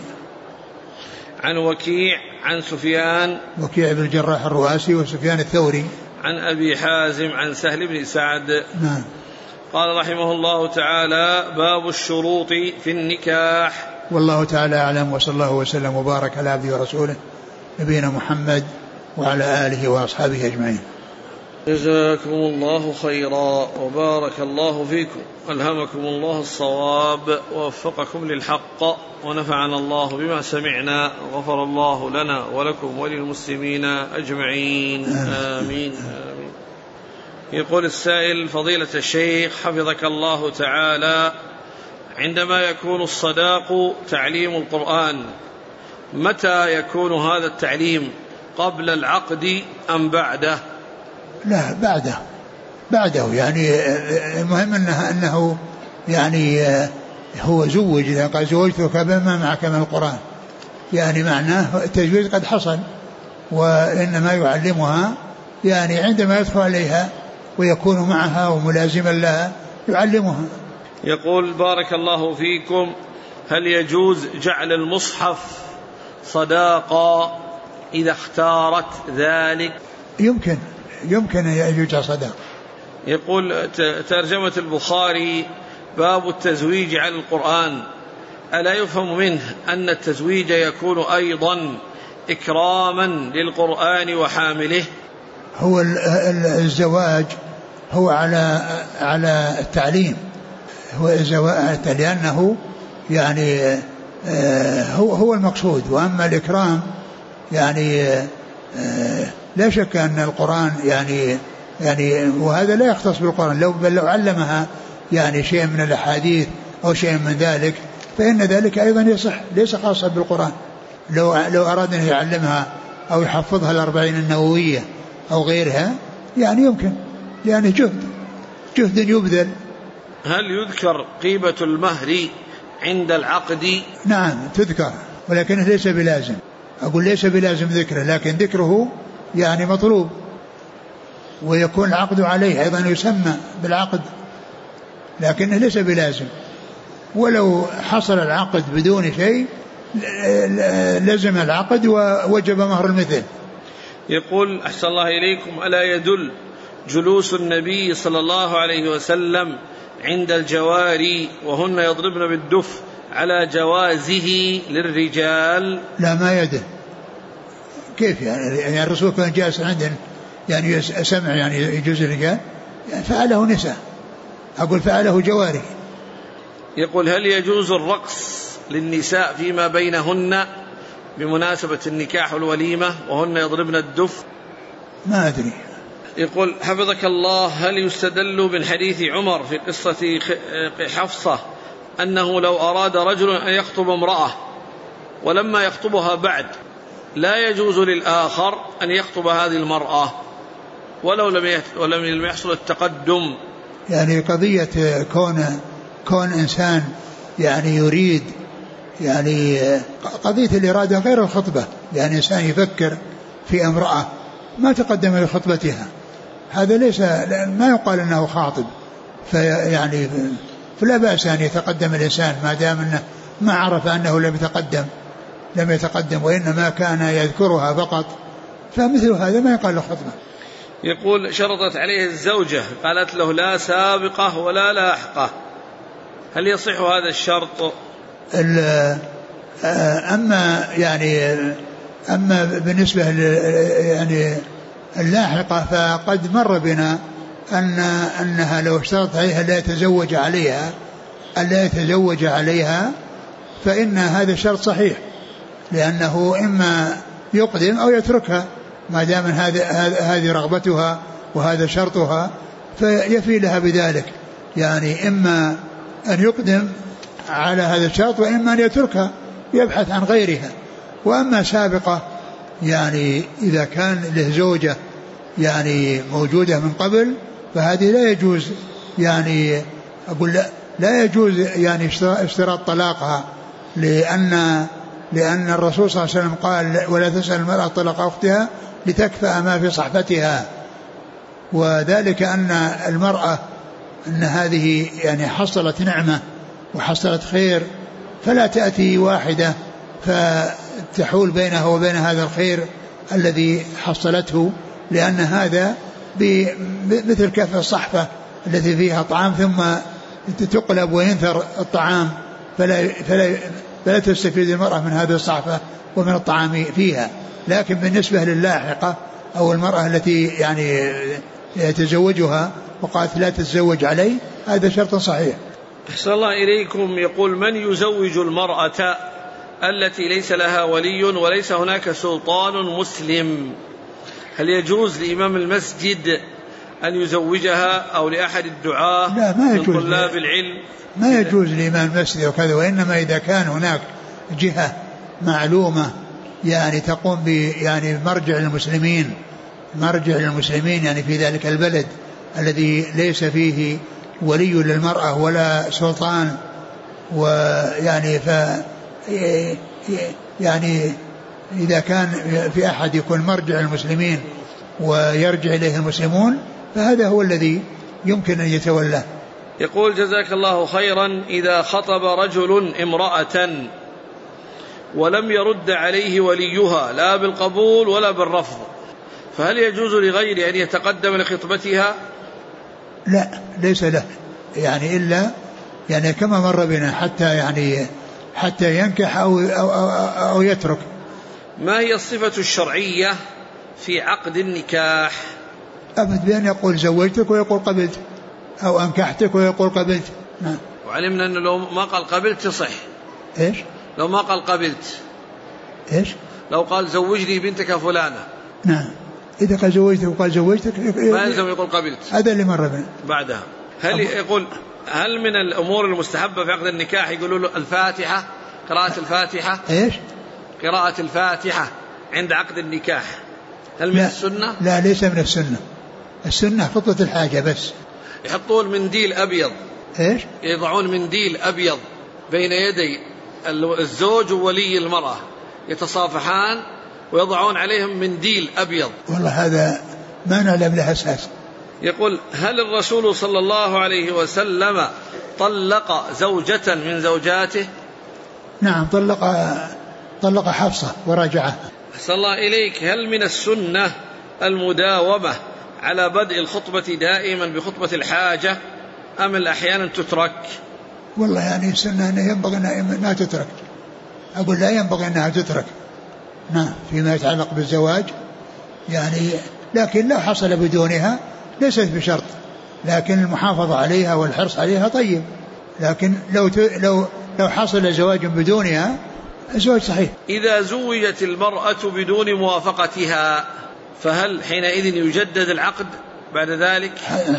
عن وكيع عن سفيان، وكيع بن الجراح الرؤاسي وسفيان الثوري، عن أبي حازم عن سهل بن سعد. نعم. قال رحمه الله تعالى باب الشروط في النكاح. والله تعالى أعلم، وصلى الله وسلم وبارك على عبده ورسوله نبينا محمد وعلى آله وأصحابه أجمعين. جزاكم الله خيرا وبارك الله فيكم، ألهمكم الله الصواب ووفقكم للحق، ونفعنا الله بما سمعنا، وغفر الله لنا ولكم وللمسلمين أجمعين. آمين. آمين. يقول السائل فضيلة الشيخ حفظك الله تعالى، عندما يكون الصداق تعليم القرآن، متى يكون هذا التعليم؟ قبل العقد أم بعده؟ لا، بعده يعني المهم أنه يعني هو زوج، إذا قال زوجتك بما معك من القرآن يعني معناه التزويج قد حصل، وإنما يعلمها يعني عندما يدخل عليها ويكون معها وملازما لها يعلمها. يقول بارك الله فيكم، هل يجوز جعل المصحف صداقة إذا اختارت ذلك؟ يمكن أن يجوز صداقة. يقول ترجمة البخاري باب التزويج على القرآن، ألا يفهم منه أن التزويج يكون أيضا إكراما للقرآن وحامله؟ هو الزواج هو على التعليم، هو الزواج لأنه يعني هو المقصود. وأما الإكرام يعني لا شك أن القرآن يعني وهذا لا يختص بالقرآن، بل لو علمها يعني شيء من الأحاديث أو شيء من ذلك فإن ذلك أيضا يصح، ليس خاصا بالقرآن. لو أراد أن يعلمها أو يحفظها 40 النووية أو غيرها يعني يمكن، يعني جهد جهد يبذل. هل يذكر قيمة المهر عند العقد؟ نعم تذكر، ولكنه ليس بلازم. أقول ليس بلازم ذكره، لكن ذكره يعني مطلوب، ويكون العقد عليه أيضا يسمى بالعقد، لكنه ليس بلازم. ولو حصل العقد بدون شيء لزم العقد ووجب مهر المثل. يقول أحسن الله إليكم: ألا يدل جلوس النبي صلى الله عليه وسلم عند الجواري وهن يضربن بالدف على جوازه للرجال؟ لا ما يدل. كيف يعني الرسول كان جالس عندنا يعني سمع يعني يجوز الرجال، يعني فعله نساء، أقول فعله جواري. يقول: هل يجوز الرقص للنساء فيما بينهن بمناسبة النكاح والوليمة وهن يضربن الدف؟ ما أدري. يقول: حفظك الله، هل يستدل من حديث عمر في قصة حفصة أنه لو أراد رجل أن يخطب امرأة ولما يخطبها بعد لا يجوز للآخر أن يخطب هذه المرأة ولم يحصل التقدم؟ يعني قضية كون إنسان يعني يريد يعني قضية الإرادة غير الخطبة، يعني إنسان يفكر في امرأة ما تقدم لخطبتها، هذا ليس ما يقال أنه خاطب، فيعني فلا بأس أن يتقدم الإنسان ما دام أنه ما عرف أنه لم يتقدم وإنما كان يذكرها فقط، فمثل هذا ما يقال له خطبة. يقول: شرطت عليه الزوجة قالت له لا سابقة ولا لاحقة، هل يصح هذا الشرط؟ أما بالنسبة يعني اللاحقة فقد مر بنا أنها لو اشترط عليها لا يتزوج عليها فإن هذا الشرط صحيح، لأنه إما يقدم أو يتركها، ما دام هذه رغبتها وهذا شرطها فيفي لها بذلك، يعني إما أن يقدم على هذا الشرط وإما أن يتركها يبحث عن غيرها. وأما سابقة يعني إذا كان له زوجة يعني موجودة من قبل فهذه لا يجوز، يعني أقول لا يجوز يعني اشتراط طلاقها، لأن الرسول صلى الله عليه وسلم قال: ولا تسأل المرأة طلاق أختها لتكفأ ما في صحفتها. وذلك أن المرأة أن هذه يعني حصلت نعمة وحصلت خير، فلا تأتي واحدة فتحول بينها وبين هذا الخير الذي حصلته، لأن هذا مثل كف الصحفة التي فيها طعام ثم تقلب وينثر الطعام، فلا تستفيد المرأة من هذه الصحفة ومن الطعام فيها. لكن بالنسبة للاحقة أو المرأة التي يعني يتزوجها وقالت لا تتزوج علي، هذا شرط صحيح. أحسن الله إليكم. يقول: من يزوج المرأة التي ليس لها ولي وليس هناك سلطان مسلم؟ هل يجوز لإمام المسجد أن يزوجها أو لأحد الدعاة من طلاب العلم؟ ما يجوز لإمام المسجد وكذا، وإنما إذا كان هناك جهة معلومة يعني تقوم يعني مرجع للمسلمين يعني في ذلك البلد الذي ليس فيه ولي للمرأة ولا سلطان، ويعني يعني إذا كان في أحد يكون مرجع المسلمين ويرجع إليه المسلمون فهذا هو الذي يمكن أن يتولاه. يقول: جزاك الله خيرا، إذا خطب رجل امرأة ولم يرد عليه وليها لا بالقبول ولا بالرفض، فهل يجوز لغيره أن يتقدم لخطبتها؟ لا، ليس له، يعني إلا يعني كما مر بنا حتى ينكح أو يترك. ما هي الصفة الشرعية في عقد النكاح؟ أبد بأن يقول زوجتك ويقول قبلت، أو أنكحتك ويقول قبلت. نعم. وعلمنا أنه لو ما قال قبلت تصح. إيش؟ لو ما قال قبلت. إيش؟ لو قال زوجني بنتك فلانة. نعم. إذا قال زوجتك وقال زوجتك ما يلزم يقول قبلت. هذا اللي مر بنا. بعدها هل من الأمور المستحبة في عقد النكاح يقولوا له الفاتحة، قراءة الفاتحة؟ إيش؟ قراءة الفاتحة عند عقد النكاح، هل من السنة؟ لا، ليس من السنة. السنة خطبة الحاجة بس. يحطون منديل أبيض. إيش؟ يضعون منديل أبيض بين يدي الزوج وولي المرأة يتصافحان ويضعون عليهم منديل أبيض. والله هذا ما نعلم له أساس. يقول هل الرسول صلى الله عليه وسلم طلق زوجة من زوجاته؟ نعم طلق حفصة وراجعها. أحسن الله إليك. هل من السنة المداومة على بدء الخطبة دائما بخطبة الحاجة أم الأحيان تترك؟ والله يعني السنة أنه ينبغي أنها تترك. أقول لا ينبغي أنها تترك. نعم فيما يتعلق بالزواج يعني، لكن لو حصل بدونها ليست بشرط، لكن المحافظة عليها والحرص عليها طيب. لكن لو حصل زواج بدونها الزواج صحيح. إذا زوجت المرأة بدون موافقتها فهل حينئذ يجدد العقد بعد ذلك؟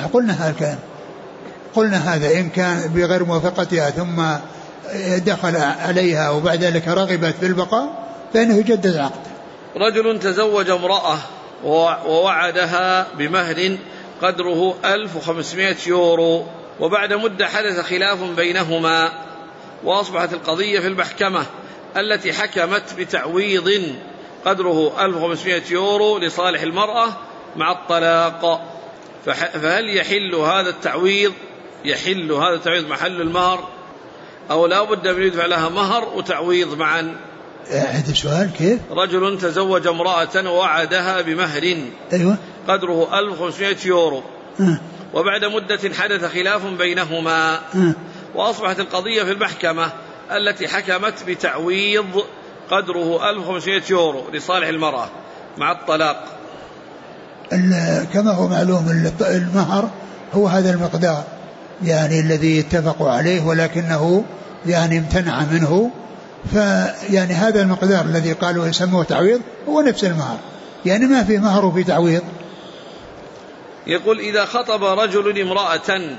قلنا هذا إن كان بغير موافقتها ثم دخل عليها وبعد ذلك رغبت في البقاء فإنه يجدد العقد. رجل تزوج امرأة ووعدها بمهر قدره 1500 يورو، وبعد مدة حدث خلاف بينهما وأصبحت القضية في المحكمة التي حكمت بتعويض قدره 1500 يورو لصالح المرأة مع الطلاق، فهل يحل هذا التعويض محل المهر أو لا بد من يدفع لها مهر وتعويض معا؟ هذا السؤال كيف؟ رجل تزوج امرأة ووعدها بمهر أيوة قدره 1500 يورو وبعد مدة حدث خلاف بينهما وأصبحت القضية في المحكمة التي حكمت بتعويض قدره 1500 يورو لصالح المرأة مع الطلاق. كما هو معلوم المهر هو هذا المقدار يعني الذي اتفقوا عليه، ولكنه يعني امتنع منه، فيعني هذا المقدار الذي قالوا يسموه تعويض هو نفس المهر، يعني ما في مهر وفي تعويض. يقول إذا خطب رجل امرأة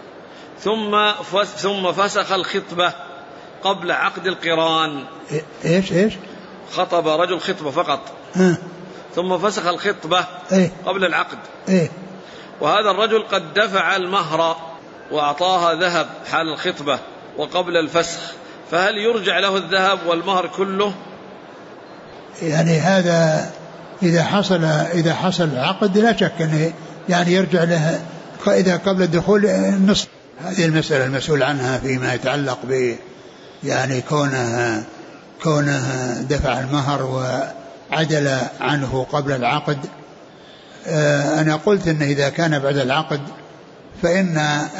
ثم فسخ الخطبة قبل عقد القران. إيش خطب رجل خطبة فقط ثم فسخ الخطبة قبل العقد وهذا الرجل قد دفع المهر وأعطاها ذهب حال الخطبة وقبل الفسخ، فهل يرجع له الذهب والمهر كله؟ يعني هذا إذا حصل العقد لا شك أنه يعني يرجع له إذا قبل الدخول النصف. هذه المسألة المسؤول عنها فيما يتعلق ب يعني كونه دفع المهر وعدل عنه قبل العقد. أنا قلت أن إذا كان بعد العقد فإن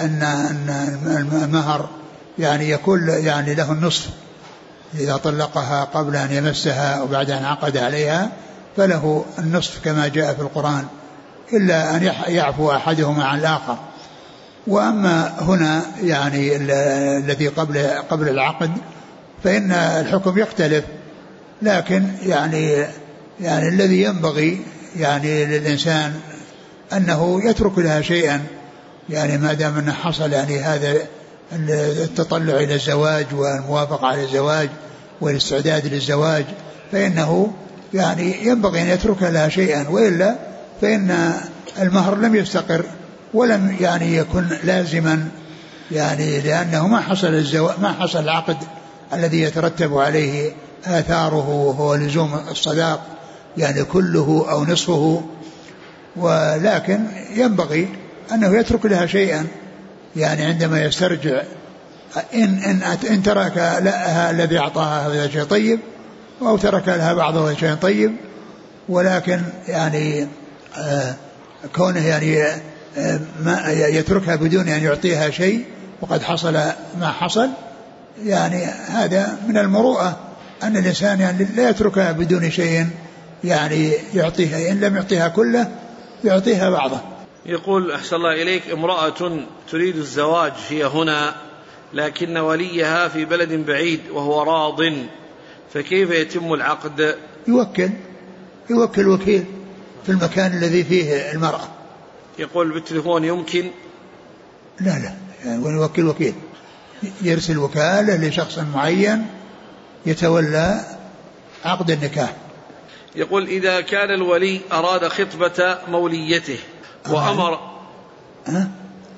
المهر يعني يكون يعني له النصف إذا طلقها قبل أن يمسها وبعد أن عقد عليها فله النصف كما جاء في القرآن، إلا أن يعفو أحدهما عن الآخر. وأما هنا يعني الذي قبل العقد فإن الحكم يختلف، لكن يعني الذي ينبغي يعني للإنسان أنه يترك لها شيئا، يعني ما دام أنه حصل يعني هذا التطلع إلى الزواج والموافقة على الزواج والاستعداد للزواج، فإنه يعني ينبغي أن يترك لها شيئا، وإلا فإن المهر لم يستقر ولم يعني يكن لازما، يعني لأنه ما حصل العقد الذي يترتب عليه آثاره وهو لزوم الصداق يعني كله أو نصفه، ولكن ينبغي أنه يترك لها شيئا يعني عندما يسترجع إن ترك لها الذي أعطاها هذا شيء طيب أو ترك لها بعضه شيء طيب، ولكن يعني كونه يعني ما يتركها بدون أن يعطيها شيء وقد حصل ما حصل، يعني هذا من المروءة أن الإنسان يعني لا يتركها بدون شيء يعني يعطيها، إن لم يعطيها كله يعطيها بعضه. يقول أحسن الله إليك امرأة تريد الزواج هي هنا لكن وليها في بلد بعيد وهو راض، فكيف يتم العقد؟ يوكل وكيل في المكان الذي فيه المرأة. يقول بالتليفون يمكن؟ لا يعني يوكل وكيل، يرسل وكالة لشخص معين يتولى عقد النكاح. يقول إذا كان الولي أراد خطبة موليته وأمر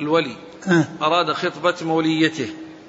الولي أراد خطبة موليته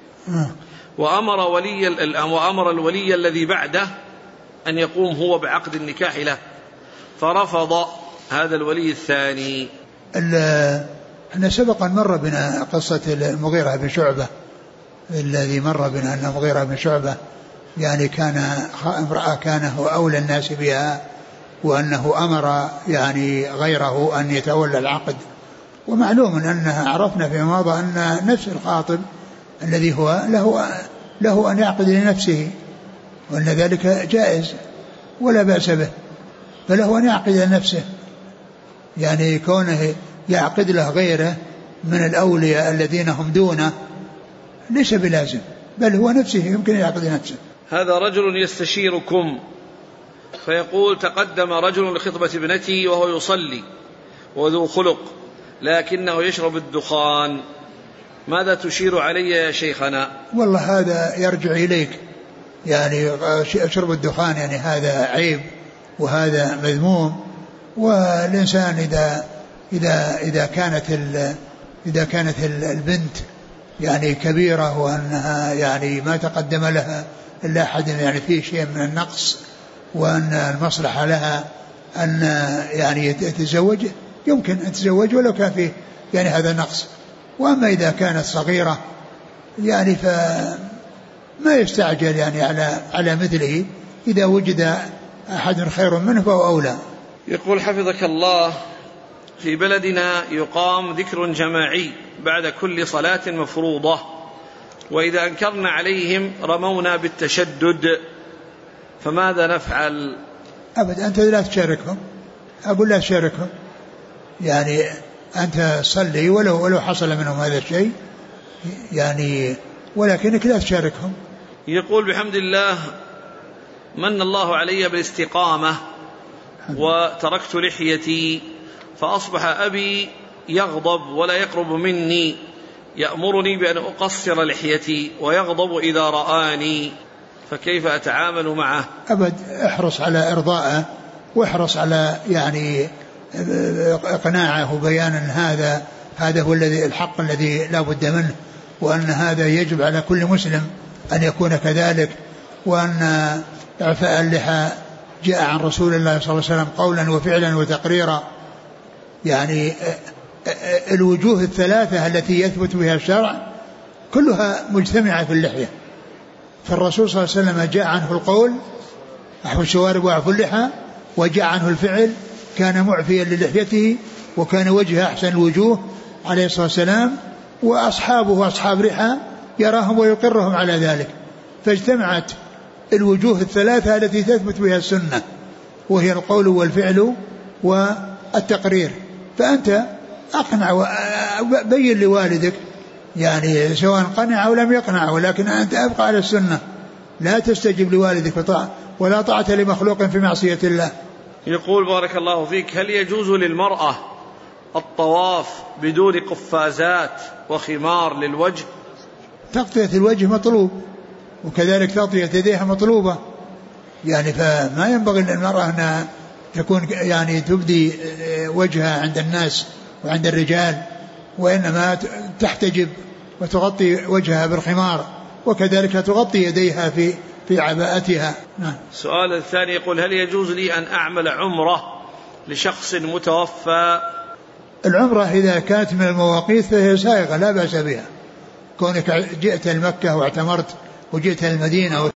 وأمر الولي الذي بعده أن يقوم هو بعقد النكاح له، فرفض هذا الولي الثاني. أن سبقا مر بنا قصة المغيرة بن شعبة، الذي مر بنا أن المغيرة بن شعبة يعني كان امرأة كان هو أولى الناس بها، وأنه أمر يعني غيره أن يتولى العقد. ومعلوم أنها عرفنا في ماضى أن نفس الخاطب الذي هو له أن يعقد لنفسه، وأن ذلك جائز ولا بأس به، فله أن يعقد لنفسه، يعني كونه يعقد له غيره من الأولياء الذين هم دونه ليس بلازم، بل هو نفسه يمكن يعقد لنفسه. هذا رجل يستشيركم فيقول: تقدم رجل لخطبة ابنتي وهو يصلي وذو خلق لكنه يشرب الدخان، ماذا تشير علي يا شيخنا؟ والله هذا يرجع إليك، يعني شرب الدخان يعني هذا عيب وهذا مذموم، والإنسان إذا كانت البنت يعني كبيرة وأنها يعني ما تقدم لها إلا أحد يعني فيه شيء من النقص، وأن المصلحة لها أن يعني تتزوج، يمكن أن تتزوج ولو كان فيه يعني هذا نقص. وأما إذا كانت صغيرة يعني فما يستعجل يعني على مثله، إذا وجد أحد خير منه فهو أولى. يقول حفظك الله: في بلدنا يقام ذكر جماعي بعد كل صلاة مفروضة، وإذا أنكرنا عليهم رمونا بالتشدد، فماذا نفعل؟ أبدا أنت لا تشاركهم، أقول لا تشاركهم، يعني أنت صلي ولو حصل منهم هذا الشيء يعني، ولكنك لا تشاركهم. يقول: بحمد الله من الله علي بالاستقامة وتركت لحيتي، فأصبح أبي يغضب ولا يقرب مني، يأمرني بأن أقصر لحيتي ويغضب إذا رآني، فكيف أتعامل معه؟ أبد احرص على إرضائه، واحرص على يعني إقناعه وبيان أن هذا هو الحق الذي لا بد منه، وأن هذا يجب على كل مسلم أن يكون كذلك، وأن إعفاء اللحى جاء عن رسول الله صلى الله عليه وسلم قولا وفعلا وتقريرا، يعني الوجوه الثلاثة التي يثبت بها الشرع كلها مجتمعة في اللحية. فالرسول صلى الله عليه وسلم جاء عنه القول أحفو الشوارب وأعفو اللحى، وجاء عنه الفعل كان معفيا للحيته وكان وجهه أحسن الوجوه عليه الصلاة والسلام، وأصحابه أصحاب رحى يراهم ويقرهم على ذلك، فاجتمعت الوجوه الثلاثة التي تثبت بها السنة، وهي القول والفعل والتقرير. فأنت أقنع وبين لوالدك يعني سواء قنع أو لم يقنع، ولكن أنت أبقى على السنة، لا تستجب لوالدك ولا طاعة لمخلوق في معصية الله. يقول: بارك الله فيك، هل يجوز للمرأة الطواف بدون قفازات وخمار للوجه؟ تغطية الوجه مطلوب، وكذلك تغطية يديها مطلوبة، يعني فما ينبغي للمرأة أن تكون يعني تبدي وجهها عند الناس وعند الرجال، وإنما تحتجب وتغطي وجهها بالخمار، وكذلك تغطي يديها في عباءتها. السؤال الثاني يقول: هل يجوز لي أن أعمل عمرة لشخص متوفى؟ العمرة إذا كانت من المواقيت فهي سائغة لا بأس بها، كونك جئت المكة واعتمرت وجئت المدينة